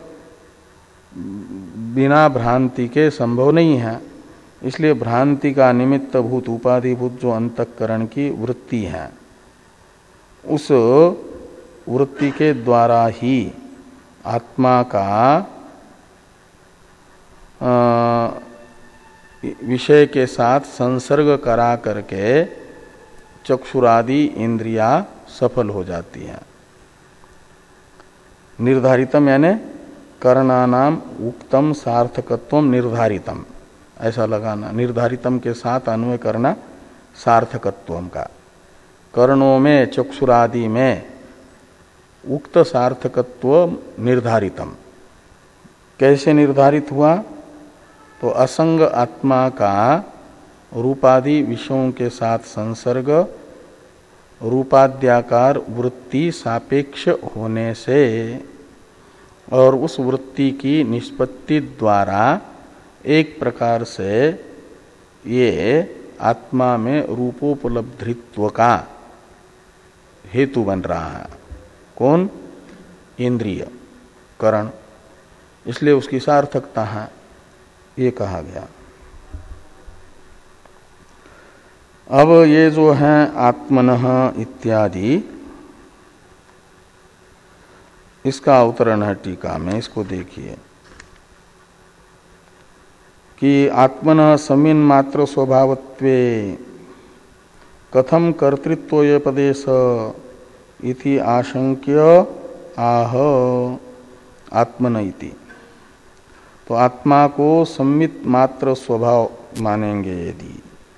बिना भ्रांति के संभव नहीं है। इसलिए भ्रांति का निमित्त भूत उपाधिभूत जो अंतःकरण की वृत्ति है उस वृत्ति के द्वारा ही आत्मा का विषय के साथ संसर्ग करा करके चक्षुरादि इंद्रिया सफल हो जाती हैं। निर्धारितम यानी कर्णानाम उक्तम सार्थकत्वम निर्धारितम, ऐसा लगाना। निर्धारितम के साथ अन्वय करना सार्थकत्वम का। कर्णों में चक्षुरादि में उक्त सार्थकत्व निर्धारितम कैसे निर्धारित हुआ? तो असंग आत्मा का रूपादि विषयों के साथ संसर्ग रूपाद्याकार वृत्ति सापेक्ष होने से और उस वृत्ति की निष्पत्ति द्वारा एक प्रकार से ये आत्मा में रूपोपलब्धित्व का हेतु बन रहा है। कौन? इंद्रिय, करण। इसलिए उसकी सार्थकता है, ये कहा गया। अब ये जो है आत्मनः इत्यादि, इसका अवतरण है टीका में। इसको देखिए कि आत्मनः समीन मात्र स्वभावत्वे कथम कर्तृत्वोपदेश इति आशंक्य आह आत्मन इति। तो आत्मा को सम्मित मात्र स्वभाव मानेंगे यदि,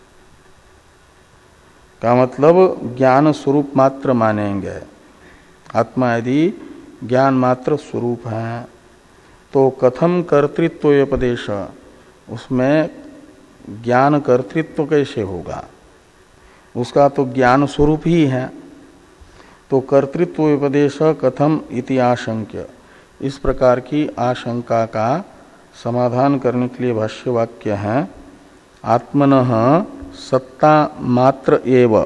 का मतलब ज्ञान स्वरूप मात्र मानेंगे। आत्मा यदि ज्ञान मात्र स्वरूप है तो कथम कर्तृत्वोपदेश, उसमें ज्ञान कर्तृत्व कैसे होगा? उसका तो ज्ञान स्वरूप ही है। तो कर्तृत्वोपदेश कथम इति आशंक्य, इस प्रकार की आशंका का समाधान करने के लिए भाष्य वाक्य है आत्मनः सत्ता मात्र एव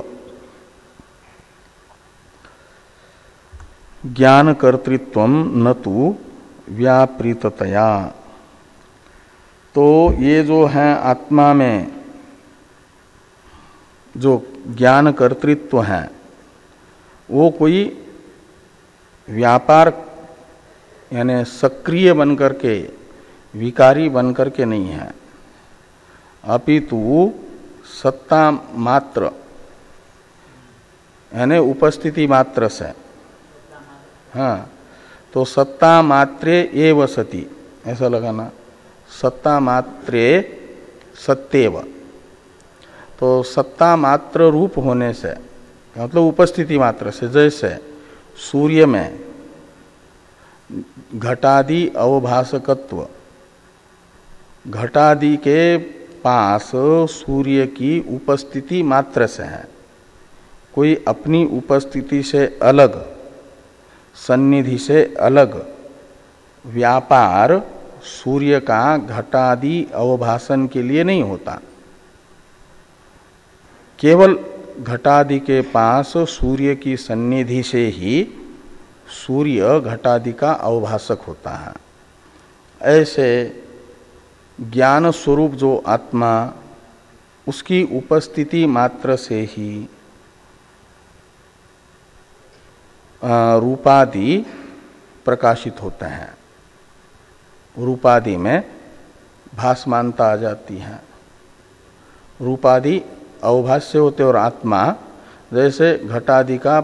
ज्ञान कर्तृत्वम न तो व्यापृततया। तो ये जो है आत्मा में जो ज्ञान कर्तृत्व है वो कोई व्यापार यानी सक्रिय बनकर के विकारी बनकर के नहीं है, अपितु सत्ता मात्र यानी उपस्थिति मात्र से। हाँ, तो सत्ता मात्रे एव सति, ऐसा लगाना। सत्ता मात्रे सत्येव, तो सत्ता मात्र रूप होने से मतलब उपस्थिति मात्र से, जैसे सूर्य में घटादि अवभासकत्व, घटादि के पास सूर्य की उपस्थिति मात्र से है, कोई अपनी उपस्थिति से अलग, सन्निधि से अलग व्यापार सूर्य का घटादि अवभासन के लिए नहीं होता। केवल घटादि के पास सूर्य की सन्निधि से ही सूर्य घटादि का अवभासक होता है। ऐसे ज्ञान स्वरूप जो आत्मा, उसकी उपस्थिति मात्र से ही रूपादि प्रकाशित होते हैं, रूपादि में भासमानता आ जाती है। रूपादि अवभाष्य होते और आत्मा जैसे घटादि का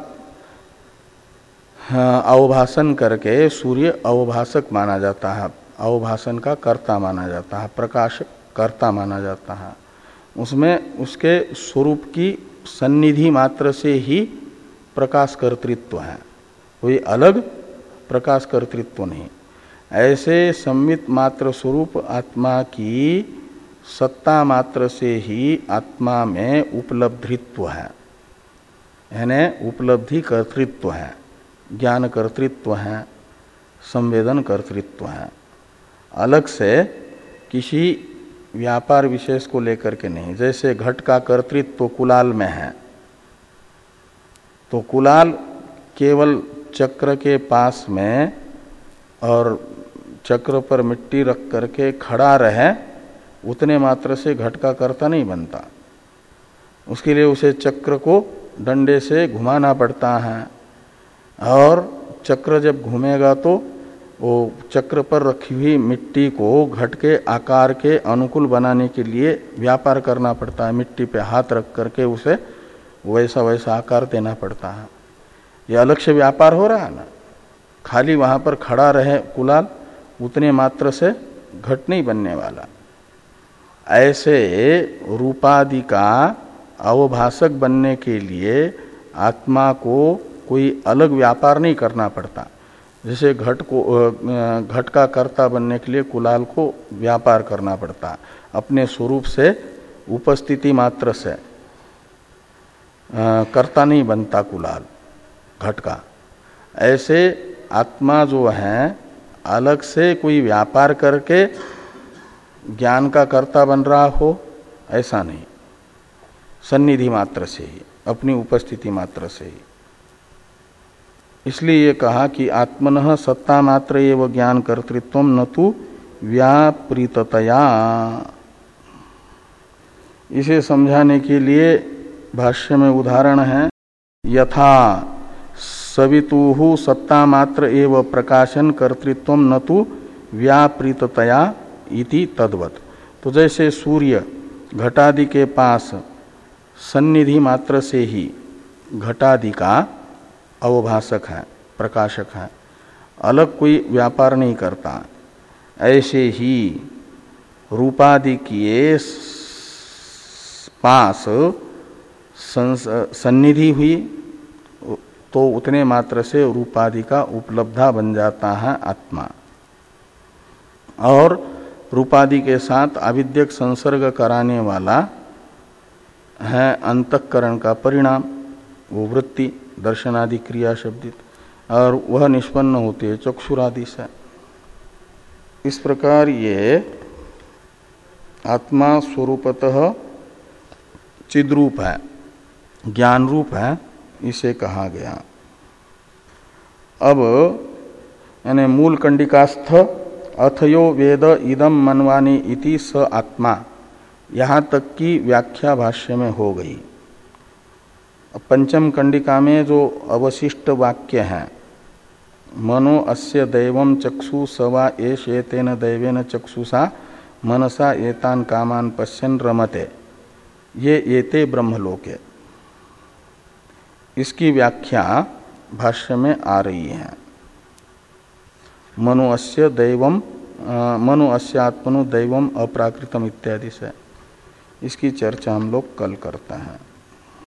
अवभाषण करके सूर्य अवभाषक माना जाता है, अवभाषण का कर्ता माना जाता है, प्रकाशक कर्ता माना जाता है। उसमें उसके स्वरूप की सन्निधि मात्र से ही प्रकाश कर्तृत्व है, कोई अलग प्रकाश कर्तृत्व नहीं। ऐसे संमित मात्र स्वरूप आत्मा की सत्ता मात्र से ही आत्मा में उपलब्धित्व है, यानी उपलब्धि कर्तृत्व है, ज्ञान कर्तृत्व है, संवेदन कर्तृत्व है। अलग से किसी व्यापार विशेष को लेकर के नहीं। जैसे घट का कर्तृत्व कुलाल में है, तो कुलाल केवल चक्र के पास में और चक्र पर मिट्टी रख करके खड़ा रहे उतने मात्र से घट का कर्ता नहीं बनता। उसके लिए उसे चक्र को डंडे से घुमाना पड़ता है, और चक्र जब घूमेगा तो वो चक्र पर रखी हुई मिट्टी को घट के आकार के अनुकूल बनाने के लिए व्यापार करना पड़ता है। मिट्टी पे हाथ रख करके उसे वैसा वैसा आकार देना पड़ता है। ये अलग से व्यापार हो रहा है ना। खाली वहां पर खड़ा रहे कुलाल उतने मात्र से घट नहीं बनने वाला। ऐसे रूपादि का अवभाषक बनने के लिए आत्मा को कोई अलग व्यापार नहीं करना पड़ता। जैसे घट को घट का कर्ता बनने के लिए कुलाल को व्यापार करना पड़ता, अपने स्वरूप से उपस्थिति मात्र से कर्ता नहीं बनता कुलाल घट का। ऐसे आत्मा जो है अलग से कोई व्यापार करके ज्ञान का कर्ता बन रहा हो, ऐसा नहीं, सन्निधि मात्र से ही, अपनी उपस्थिति मात्र से ही। इसलिए ये कहा कि आत्मनः सत्ता मात्र एवं ज्ञान कर्तृत्व न तो व्यापृततया। इसे समझाने के लिए भाष्य में उदाहरण है, यथा सवितुः सत्ता मात्र एवं प्रकाशन कर्तृत्व न तो व्यापृततया इति तद्वत्। तो जैसे सूर्य घटादि के पास सन्निधि मात्र से ही घटादि का अवभाषक है, प्रकाशक है, अलग कोई व्यापार नहीं करता, ऐसे ही रूपादि किए पास सन्निधि हुई तो उतने मात्र से रूपादि का उपलब्धा बन जाता है आत्मा। और रूपादि के साथ आविद्यक संसर्ग कराने वाला है अंतःकरण का परिणाम, वो वृत्ति दर्शनादि क्रिया शब्दित, और वह निष्पन्न होती है चक्षुरादि से। इस प्रकार ये आत्मा स्वरूपतः चिद्रूप है, ज्ञान रूप है, इसे कहा गया। अब यानी मूल कंडिकास्थ अथयो वेद इदम मनवानी इति स आत्मा, यहाँ तक की व्याख्या भाष्य में हो गई। पंचम कंडिका में जो अवशिष्ट वाक्य हैं, मनो अस्य दैवम चक्षु सवा एष एतेन दैवेन चक्षुषा मनसा एतान कामान पश्यन् रमते, ये एते ब्रह्मलोके, इसकी व्याख्या भाष्य में आ रही है। मनो अस्य दैवम मनो अस्य आत्मनो दैवम अप्राकृतम इत्यादि से इसकी चर्चा हम लोग कल करते हैं।